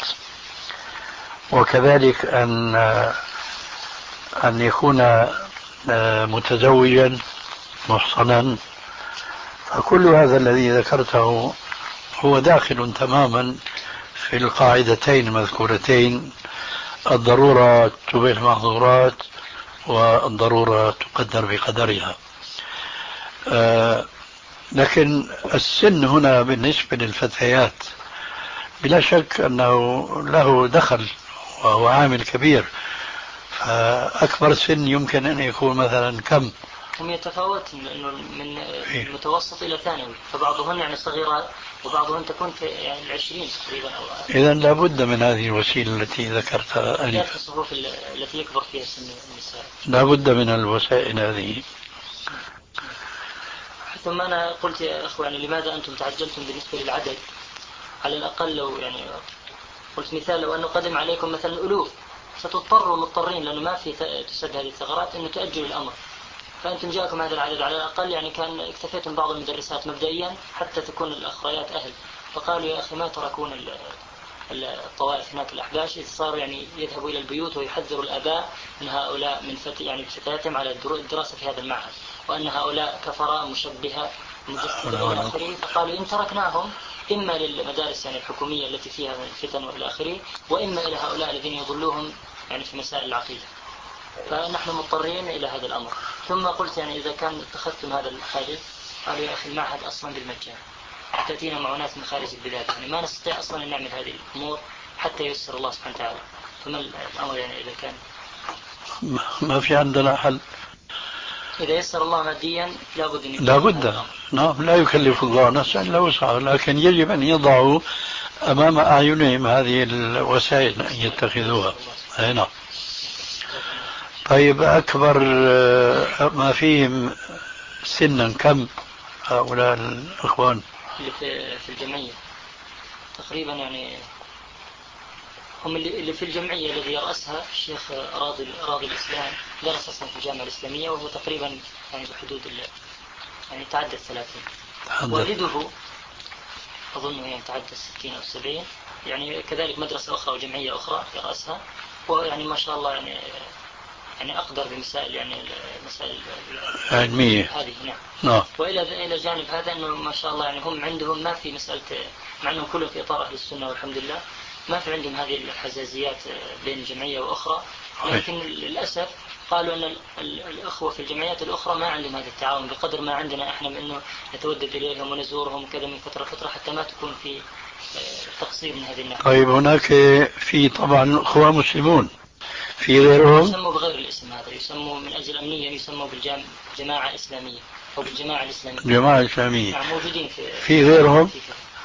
C: وكذلك أن أن يكون متزوجا محصنا، فكل هذا الذي ذكرته هو داخل تماما في القاعدتين المذكورتين: الضرورة تبيح المحظورات، والضرورة تقدر بقدرها. آه لكن السن هنا بالنسبة للفتيات بلا شك أنه له دخل وهو عامل كبير. فأكبر سن يمكن أن يكون مثلا كم؟
E: هم يتفاوتون لأنه من المتوسط إلى ثانوي، فبعضهن يعني صغيرات وبعضهن تكون في يعني العشرين تقريبا.
C: إذا لابد من هذه الوسيلة التي ذكرتها
E: أنت في الصفوف التي يكبر فيها سن النساء
C: لابد من الوسائل هذه.
E: ثم أنا قلت يا أخواني لماذا أنتم تعجلتم بالنسبة للعدد؟ على الأقل لو يعني قلت مثال، لو أنه قدم عليكم مثلا ألوف ستضطروا مضطرين لأنه ما في تسد هذه الثغرات أنه تأجلوا الأمر، فأنتم جاءكم هذا العدد على الأقل يعني كان اكتفيتم بعض المدرسات مبدئيا حتى تكون الأخريات أهل، فقالوا يا أخي ما تركون الطوائف هناك الأحباش إذ صاروا يعني يذهبوا إلى البيوت ويحذروا الآباء من هؤلاء من فتي يعني فتياتهم على الدراسة في هذا المعهد، وأن هؤلاء كفراء مشبهة مجسدة إلى آخره، فقالوا إن تركناهم إما للمدارس يعني الحكومية التي فيها الفتن وإلى آخره، وإما إلى هؤلاء الذين يضلوهم يعني في مسائل العقيدة، فنحن مضطرين إلى هذا الأمر. ثم قلت يعني إذا كان اتخذتم هذا الحادث، قالوا يا أخي المعهد أصلا بالمجان، تأتينا معونات من خارج البلاد، يعني ما نستطيع أصلا أن نعمل هذه الأمور حتى ييسر الله سبحانه وتعالى. فما الأمر يعني إذا كان
C: ما في عندنا حل؟
E: إذا يسر الله ماديا لابد أن
C: لابد، نعم، لا يكلف الله نفسا إلا وسعها، لكن يجب أن يضعوا أمام أعينهم هذه الوسائل أن يتخذوها. هنا طيب، أكبر ما فيهم سنا كم هؤلاء الأخوان
E: اللي في الجمعية؟ تقريبا يعني هم اللي في الجمعية الذي يرأسها الشيخ راضي راضي الإسلام، درس أصلا في الجامعة الإسلامية، وهو تقريبا يعني بحدود يعني تعدى الثلاثين. والده أظنه يعني تعدى الستين أو السبعين، يعني كذلك مدرسة أخرى وجمعية أخرى يرأسها، ويعني ما شاء الله يعني يعني أقدر بمسائل يعني المسائل
C: علمية
E: هذه. نعم.
C: نعم.
E: وإلى إلى جانب هذا إنه ما شاء الله يعني هم عندهم ما في مسألة، مع إنهم كلهم في إطار أهل السنة والحمد لله، ما في عندهم هذه الحزازيات بين جمعية وأخرى، لكن للأسف قالوا أن الأخوة في الجمعيات الأخرى ما عندهم هذا التعاون بقدر ما عندنا إحنا، من إنه نتودد إليهم ونزورهم كذا من فترة فترة حتى ما تكون في تقصير من هذه الناحية.
C: طيب هناك في طبعا أخوة مسلمون في غيرهم
E: يسموا بغير الاسم هذا، يسموا من أجل أمنية يسموا بالجماعة إسلامية أو بالجماعة الإسلامية.
C: جماعة إسلامية.
E: نعم موجودين في
C: في غيرهم
E: في,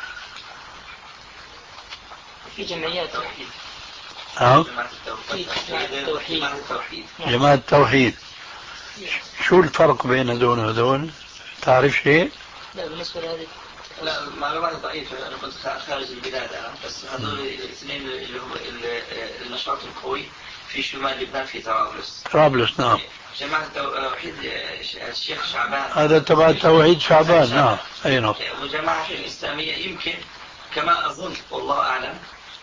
E: في جمعيات توحيد.
C: أه؟
E: جماعة التوحيد.
C: جماعة التوحيد. شو الفرق بين هذول وهذول؟ تعرف شيء؟
E: لا بالنسبة لهذه
G: لا معلومات ضعيفة، أنا كنت خارج البلاد أنا، بس هذول الاثنين اللي هو النشاط القوي في شمال لبنان في طرابلس.
C: طرابلس نعم.
G: جماعة التوحيد الشيخ شعبان،
C: هذا تبع توحيد شعبان. نعم أي نعم.
G: وجماعة الإسلامية يمكن كما أظن والله أعلم،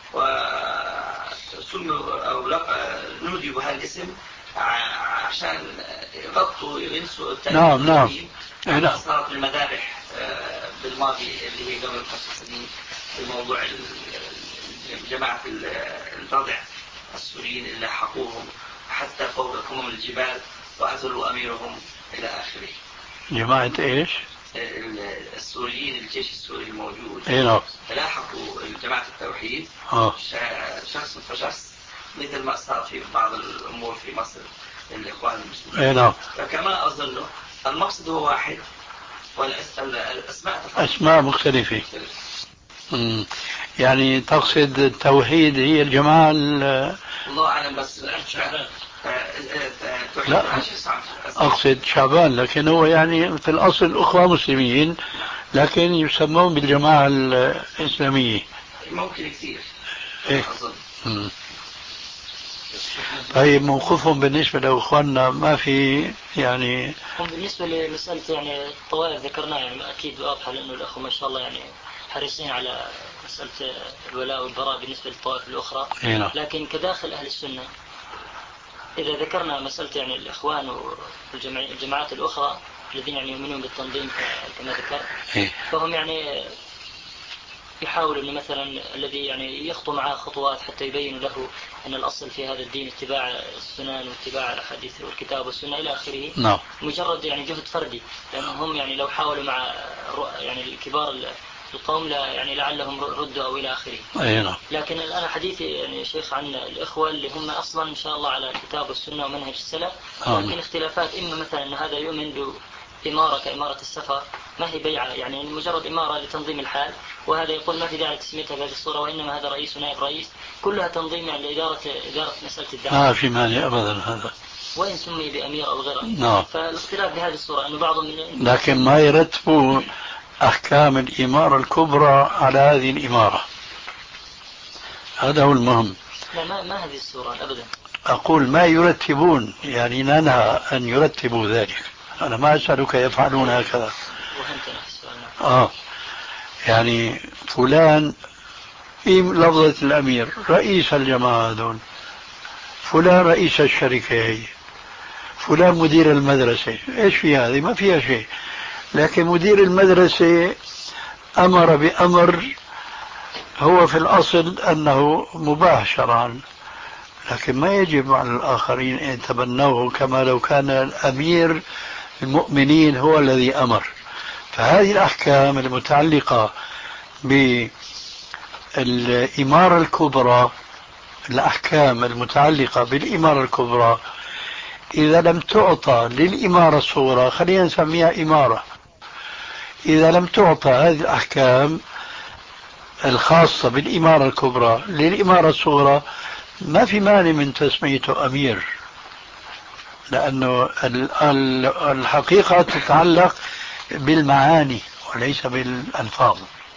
G: وسموا أو نودوا هالاسم عشان يغطوا ينسوا التأثير.
C: نعم نعم.
G: أنا صارت المذابح بالماضي اللي هي قبل خمس سنين بموضوع جماعة الرضع السوريين اللي حقوهم حتى فوق كمم الجبال وقتلوا أميرهم إلى آخره.
C: جماعة إيش؟
G: السوريين الجيش السوري الموجود
C: إيه
G: لاحقوا جماعة التوحيد
C: آه.
G: شخص فشخص مثل ما صار في بعض الأمور في مصر الإخوان المسلمين.
C: إيه نعم.
G: فكما أظن المقصد هو واحد والأسماء
C: أسماء مختلفة. مم. يعني تقصد التوحيد هي الجماعة
G: الله أعلم، بس
C: لا أقصد شعبان، لكن هو يعني في الأصل أخوة مسلمين لكن يسمون بالجماعة الإسلامية.
G: ممكن كثير
C: إيه؟
G: أظن.
C: طيب موقفهم بالنسبة لأخواننا ما في يعني؟
E: هم بالنسبة لمسألة يعني الطوائف ذكرناها يعني أكيد واضحة، لأنه الأخوة ما شاء الله يعني حريصين على مسألة الولاء والبراء بالنسبة للطوائف الأخرى.
C: هنا.
E: لكن كداخل أهل السنة إذا ذكرنا مسألة يعني الإخوان والجماعات الأخرى الذين يعني يؤمنون بالتنظيم كما ذكر، فهم يعني يحاول أن مثلا الذي يعني يخطو معه خطوات حتى يبين له أن الأصل في هذا الدين اتباع السنن واتباع الأحاديث والكتاب والسنة إلى آخره.
C: نعم.
E: مجرد يعني جهد فردي، لأنهم يعني لو حاولوا مع يعني الكبار القوم لا يعني لعلهم ردوا أو إلى آخره.
C: نعم.
E: لكن أنا حديثي يعني شيخ عن الإخوة اللي هم أصلا إن شاء الله على الكتاب والسنة ومنهج السلف، لكن اختلافات إما مثلا أن هذا يؤمن بإمارة كإمارة السفر ما هي بيعة، يعني مجرد إمارة لتنظيم الحال، وهذا يقول ما في داعي تسميتها بهذه الصورة وإنما هذا رئيس ونائب رئيس، كلها تنظيم يعني لإدارة إدارة مسألة الدعوة.
C: ما في مانع أبدا هذا،
E: وإن سمي بأمير أو غيره.
C: نعم.
E: فالاختلاف بهذه الصورة أنه بعضهم من
C: لكن ما يرتبوا أحكام الإمارة الكبرى على هذه الإمارة، هذا هو المهم.
E: لا ما, ما هذه الصورة أبدا.
C: أقول ما يرتبون، يعني ننهى أن يرتبوا ذلك. أنا ما أسألك يفعلون هكذا.
E: وهمتنا السؤال.
C: آه يعني فلان في لفظة الأمير رئيس الجماعة هذول، فلان رئيس الشركة هي، فلان مدير المدرسة، إيش في هذه؟ ما فيها شيء. لكن مدير المدرسة أمر بأمر هو في الأصل أنه مباح شرعا، لكن ما يجب على الآخرين أن يتبنوه كما لو كان الأمير المؤمنين هو الذي أمر. فهذه الأحكام المتعلقة بالإمارة الكبرى، الأحكام المتعلقة بالإمارة الكبرى إذا لم تعطى للإمارة الصغرى، خلينا نسميها إمارة، إذا لم تعطى هذه الأحكام الخاصة بالإمارة الكبرى للإمارة الصغرى ما في مانع من تسميته أمير، لأنه الحقيقة تتعلق بالمعاني وليس بالألفاظ.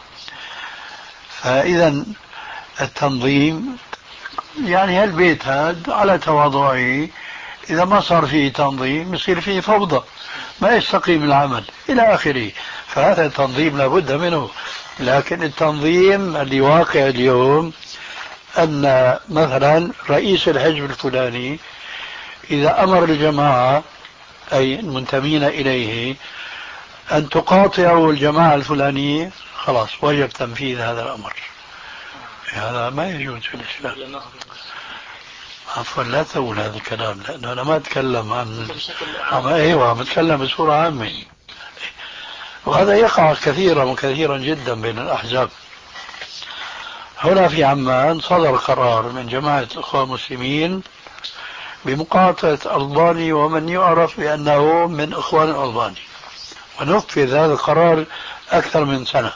C: فإذا التنظيم يعني هالبيت هذا على تواضعه، إذا ما صار فيه تنظيم يصير فيه فوضى، ما يستقيم العمل إلى آخره. فهذا التنظيم لابد منه. لكن التنظيم اللي واقع اليوم أن مثلا رئيس الحزب الفلاني إذا أمر الجماعة أي المنتمين إليه أن تقاطعوا الجماعة الفلانية، خلاص وجب تنفيذ هذا الأمر. هذا ما يجوز في الإسلام. عفوا لا تقول هذا الكلام، لأنه أنا ما أتكلم عن عم أيوة بتكلم بصورة عامة، وهذا يقع كثيرا وكثيرا جدا بين الأحزاب. هنا في عمان صدر قرار من جماعة الإخوان المسلمين بمقاطعة ألباني ومن يعرف بأنه من إخوان الألباني، ونفذ هذا القرار أكثر من سنة.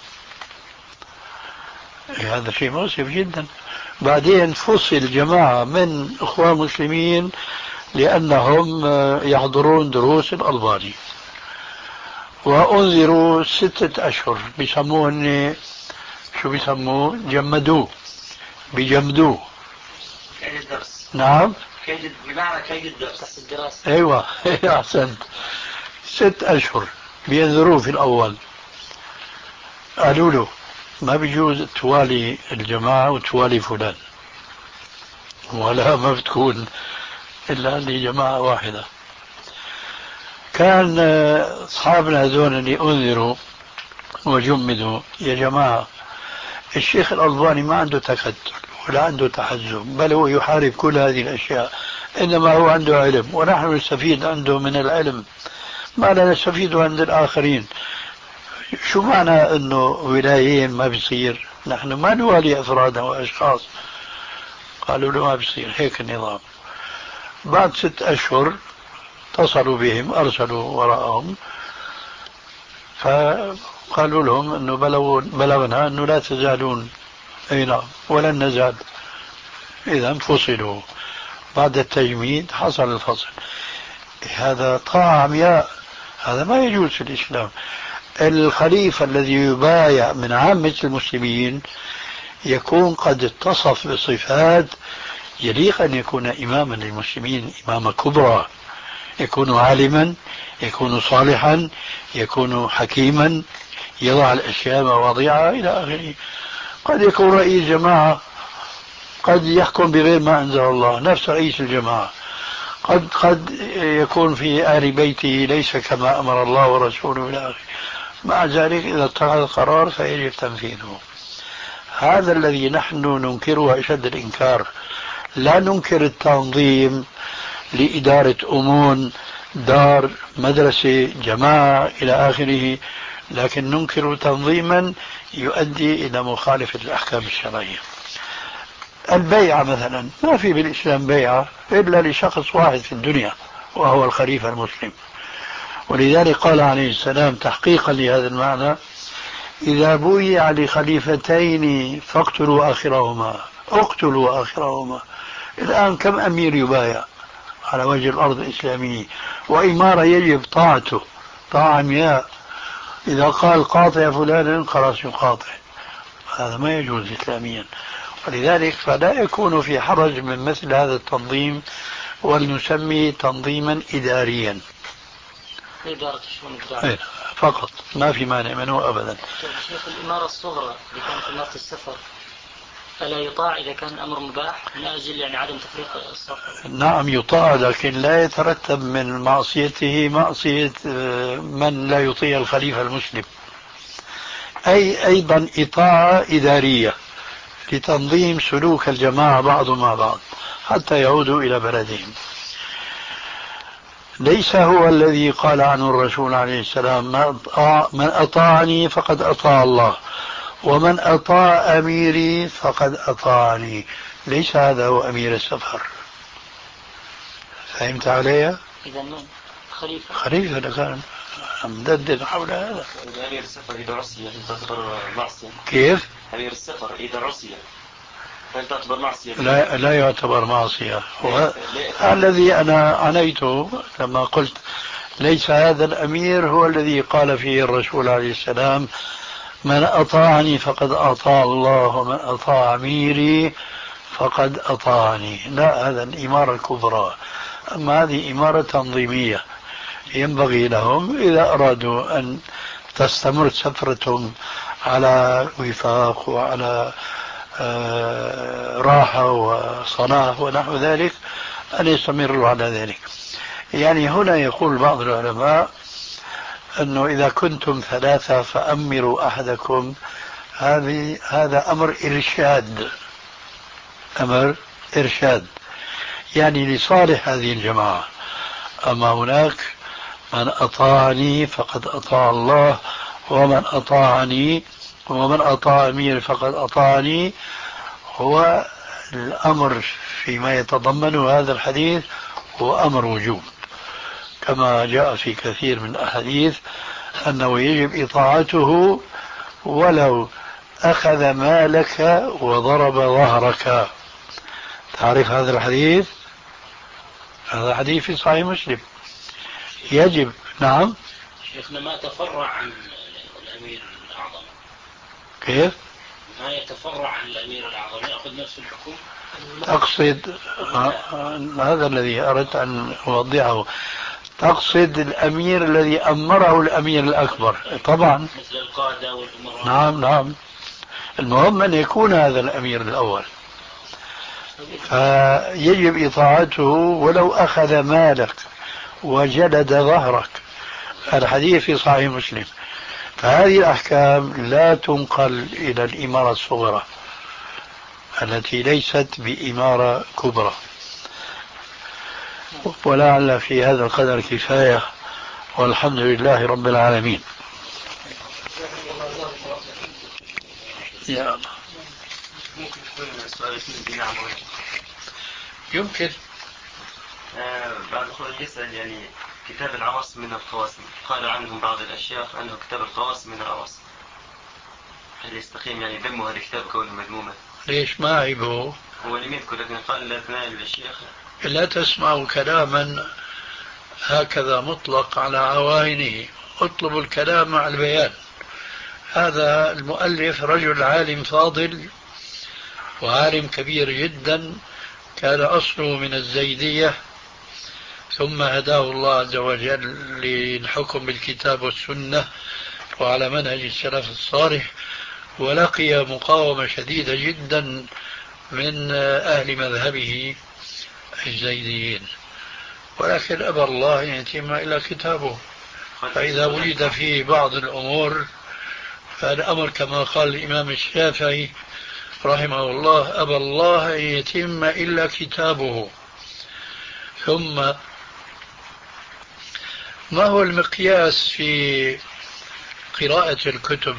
C: هذا شيء مؤسف جدا. بعدين فصل جماعة من إخوان المسلمين لأنهم يحضرون دروس الألباني، وأنذروا ستة أشهر، بيسموه شو بيسموه جمدوه بيجمدوه
G: كيد الدرس.
C: نعم
G: كيد بمعنى كيد الدرس الدراسة.
C: أيوة أحسنت. ست أشهر بينذروه في الأول، قالوا له ما بيجوز توالي الجماعة وتوالي فلان، ولا ما بتكون إلا لجماعة واحدة. كان أصحابنا هذول اللي أنذروا وجمدوا يا جماعة الشيخ الألباني ما عنده تكتل ولا عنده تحزب، بل هو يحارب كل هذه الأشياء، إنما هو عنده علم ونحن نستفيد عنده من العلم ما لا نستفيد عند الآخرين. شو معنى أنه ولايين ما بيصير؟ نحن ما نوالي أفرادا وأشخاص. قالوا له ما بيصير هيك النظام. بعد ست أشهر اتصلوا بهم، أرسلوا وراءهم، فقالوا لهم أنه بلغنا أنه لا تزالون أي نعم ولن نزال. إذا فصلوا بعد التجميد حصل الفصل. هذا طاعة عمياء، هذا ما يجوز في الإسلام. الخليفة الذي يبايع من عامة المسلمين يكون قد اتصف بصفات يليق أن يكون إماما للمسلمين، إماما كبرى، يكون عالما، يكون صالحا، يكون حكيما، يضع الأشياء مواضيعها إلى آخره. قد يكون رئيس جماعة قد يحكم بغير ما أنزل الله، نفس رئيس الجماعة. قد قد يكون في أهل بيته ليس كما أمر الله ورسوله إلى آخره. مع ذلك إذا اتخذ قرار فيجب تنفيذه. هذا الذي نحن ننكره أشد الإنكار. لا ننكر التنظيم لإدارة أمور، دار، مدرسة، جماعة إلى آخره، لكن ننكر تنظيما يؤدي إلى مخالفة الأحكام الشرعية. البيعة مثلا، ما في بالإسلام بيعة إلا لشخص واحد في الدنيا وهو الخليفة المسلم. ولذلك قال عليه السلام تحقيقا لهذا المعنى: إذا بويع لخليفتين فاقتلوا آخرهما، اقتلوا آخرهما. الآن كم أمير يبايع على وجه الأرض الإسلامية، وإمارة يجب طاعته طاعة عمياء. إذا قال قاطع فلانا خلاص يقاطع، هذا ما يجوز إسلاميا. ولذلك فلا يكون في حرج من مثل هذا التنظيم، ولنسميه تنظيما إداريا
E: إدارة الشؤون الدعوية
C: فقط، ما في مانع منه أبدا.
E: شيخ، الإمارة الصغرى اللي كانت في إمارة السفر ألا يطاع إذا كان الأمر مباح من أجل يعني عدم تفريق الصف؟
C: نعم يطاع، لكن لا يترتب من معصيته معصية من لا يطيع الخليفة المسلم. أي أيضا إطاعة إدارية لتنظيم سلوك الجماعة بعضهم مع بعض حتى يعودوا إلى بلدهم. ليس هو الذي قال عنه الرسول عليه السلام: من أطاعني فقد أطاع الله، ومن أطاع أميري فقد أطاعني. ليس هذا هو أمير السفر. فهمت علي؟
E: إذا من خليفة
C: خليفة كان مددد حول هذا.
F: أمير السفر إذا رسي هل تعتبر معصية؟
C: كيف؟
F: أمير السفر إذا رسي هل تعتبر معصية؟
C: لا, لا يعتبر معصية. هو الذي أنا عنيته لما قلت ليس هذا الأمير هو الذي قال فيه الرسول عليه السلام: من أطاعني فقد أطاع الله، ومن أطاع أميري فقد أطاعني. لا، هذا الإمارة الكبرى. أما هذه إمارة تنظيمية ينبغي لهم إذا أرادوا أن تستمر سفرتهم على وفاق وعلى آه راحة وصلاح ونحو ذلك أن يستمروا على ذلك. يعني هنا يقول بعض العلماء أنه إذا كنتم ثلاثة فأمروا أحدكم. هذه هذا أمر إرشاد، أمر إرشاد يعني لصالح هذه الجماعة. أما هناك من أطاعني فقد أطاع الله، ومن أطاعني ومن أطاع أمير فقد أطاعني. هو الأمر فيما يتضمنه هذا الحديث هو أمر وجوب، كما جاء في كثير من الأحاديث أنه يجب إطاعته ولو أخذ مالك وضرب ظهرك. تعرف هذا الحديث؟ هذا حديث في صحيح مسلم. يجب. نعم
D: شيخنا، ما تفرع عن الأمير الأعظم.
C: كيف؟
D: ما يتفرع عن الأمير الأعظم يأخذ نفس الحكم.
C: أقصد هذا الذي أردت أن أوضحه. تقصد الأمير الذي أمره الأمير الأكبر طبعا،
D: مثل القادة والأمراء.
C: نعم نعم. المهم أن يكون هذا الأمير الأول، فيجب إطاعته ولو أخذ مالك وجلد ظهرك. الحديث في صحيح مسلم. فهذه الأحكام لا تنقل إلى الإمارة الصغرى التي ليست بإمارة كبرى. ولعل في هذا القدر كفاية، والحمد لله رب العالمين. يا الله.
F: ممكن تكون سؤال بناء
C: يمكن.
F: آه بعد أخوة يسأل يعني كتاب العواصم من القواسم، قال عنهم بعض الأشياء أنه كتاب القواسم من العواصم. هل يستقيم يعني ذم هذا الكتاب كونه مذموما؟
C: ليش ما عيبه؟
F: هو لم يذكر، لكن قال لا تنال الشيخ.
C: لا تسمعوا كلاما هكذا مطلق على عوائنه، اطلبوا الكلام مع البيان. هذا المؤلف رجل عالم فاضل وعالم كبير جدا، كان أصله من الزيدية، ثم هداه الله عز وجل للحكم بالكتاب والسنة وعلى منهج السلف الصالح، ولقي مقاومة شديدة جدا من أهل مذهبه الزيديين، ولكن أبى الله أن يتم إلى كتابه. فإذا وجد فيه بعض الأمور فالأمر كما قال الإمام الشافعي رحمه الله: أبى الله أن يتم إلا كتابه. ثم ما هو المقياس في قراءة الكتب؟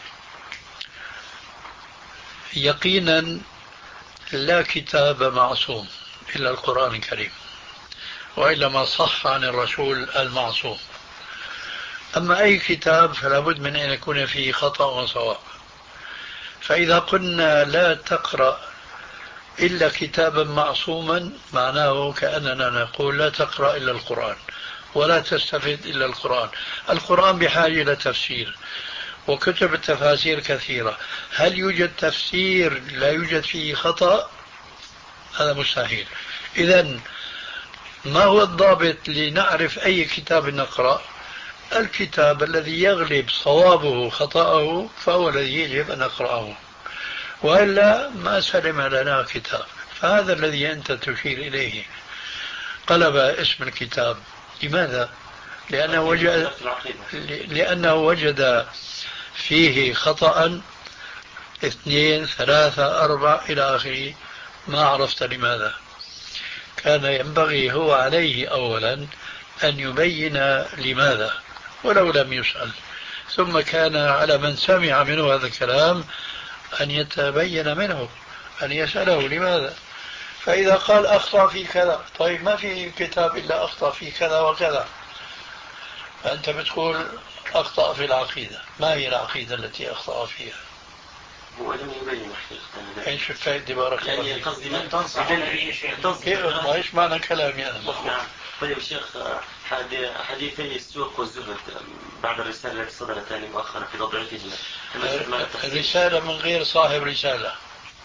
C: يقينا لا كتاب معصوم إلا القرآن الكريم، وإلا ما صح عن الرسول المعصوم. أما أي كتاب فلا بد من أن يكون فيه خطأ وصواب. فإذا قلنا لا تقرأ إلا كتابا معصوما، معناه كأننا نقول لا تقرأ إلا القرآن ولا تستفيد إلا القرآن. القرآن بحاجة إلى تفسير، وكتب التفاسير كثيرة. هل يوجد تفسير لا يوجد فيه خطأ؟ هذا مستحيل. إذن ما هو الضابط لنعرف أي كتاب نقرأ؟ الكتاب الذي يغلب صوابه خطأه فهو الذي يجب أن نقرأه، وإلا ما سلم لنا كتاب. فهذا الذي أنت تشير إليه، قلب اسم الكتاب. لماذا؟ لأنه وجد, لأنه وجد فيه خطأ اثنين ثلاثة أربعة إلى آخره، ما عرفت لماذا. كان ينبغي هو عليه أولا أن يبين لماذا ولو لم يسأل، ثم كان على من سمع منه هذا الكلام أن يتبين منه، أن يسأله لماذا. فإذا قال أخطأ في كذا، طيب ما في كتاب إلا أخطأ في كذا وكذا، فأنت بتقول أخطأ في العقيدة. ما هي العقيدة التي أخطأ فيها؟
F: هو لم يبين حقيقة.
C: ايش الفائدة؟ بارك الله
F: يعني
C: فيك.
F: قصدي من تنصح
C: ما ايش معنى كلامي أنا؟
F: نعم. طيب الشيخ، حديثي السوق والزهد بعد الرسالة التي صدرت آني مؤخرا في ضبعتهما،
C: الرسالة من غير صاحب رسالة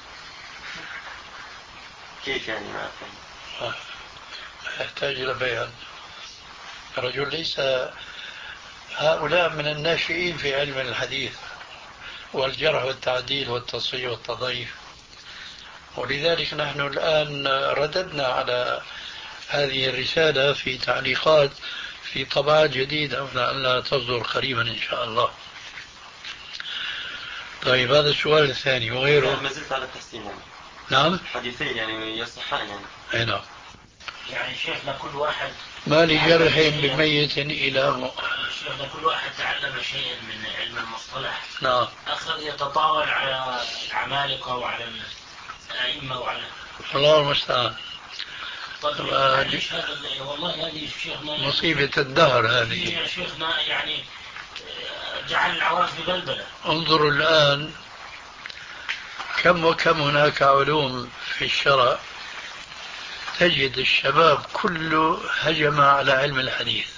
F: كيف يعني؟ ما
C: أفهم. يحتاج إلى بيان. الرجل ليس، هؤلاء من الناشئين في علم الحديث والجرح والتعديل والتصحيح والتضعيف، ولذلك نحن الآن رددنا على هذه الرسالة في تعليقات في طبعات جديدة ولعلها تصدر قريبا إن شاء الله. طيب هذا السؤال الثاني وغيره.
F: ما زلت على التحسين يعني.
C: نعم.
F: حديثين يعني يصحان يعني.
C: أي نعم.
D: يعني شيخنا كل واحد
C: ما لجرح بميت إلى م...
D: شيخنا كل واحد تعلم شيئا من علم المصطلح.
C: نعم.
D: أخذ يتطاول على العمالقة وعلى الأئمة وعلى
C: الله المستعان.
D: طيب يعني هذا والله هذه شيخنا
C: مصيبة الدهر هذه
D: يا شيخنا، يعني جعل العوام في بلبلة.
C: انظروا الآن كم وكم هناك علوم في الشرع تجد الشباب كله هجم على علم الحديث،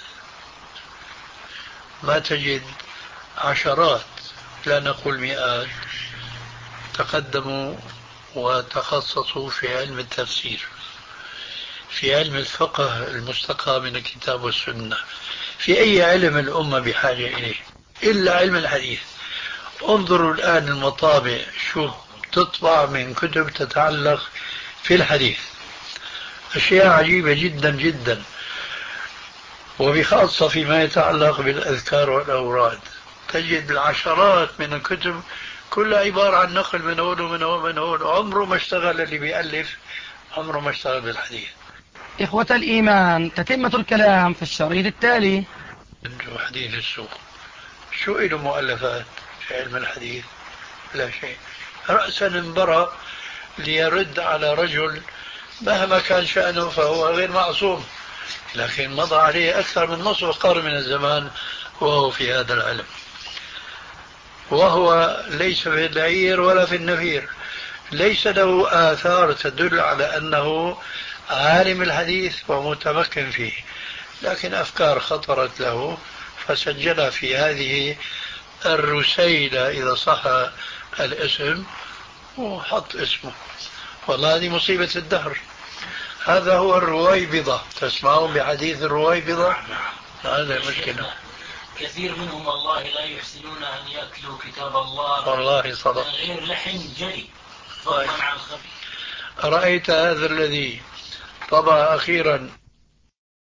C: ما تجد عشرات لا نقول مئات تقدموا وتخصصوا في علم التفسير، في علم الفقه المستقى من الكتاب والسنة، في أي علم الأمة بحاجة إليه إلا علم الحديث. انظروا الآن المطابع شو تطبع من كتب تتعلق في الحديث، أشياء عجيبة جدا جدا، وبخاصة فيما يتعلق بالأذكار والأوراد تجد العشرات من الكتب كلها عبارة عن نقل من هون ومن هون ومن هون، عمره ما اشتغل اللي بيألف، عمره ما اشتغل بالحديث.
B: إخوة الإيمان، تتمة الكلام في الشريط التالي.
C: حديث السوق شو له مؤلفات في علم الحديث؟ لا شيء. رأسا انبرى ليرد على رجل مهما كان شأنه فهو غير معصوم، لكن مضى عليه أكثر من نصف قرن من الزمان وهو في هذا العلم، وهو ليس في العير ولا في النفير، ليس له آثار تدل على أنه عالم الحديث ومتمكن فيه، لكن أفكار خطرت له فسجلها في هذه الرسيلة إذا صح الاسم وحط اسمه. والله هذه مصيبة الدهر. هذا هو الرويبضة. تسمعون بحديث الرويبضة؟ هذا مشكلة.
D: كثير منهم والله لا يحسنون أن يأكلوا كتاب الله
C: والله صدق.
D: غير لحم جري فضلا عن الخبيث.
C: رأيت هذا الذي طبع أخيرا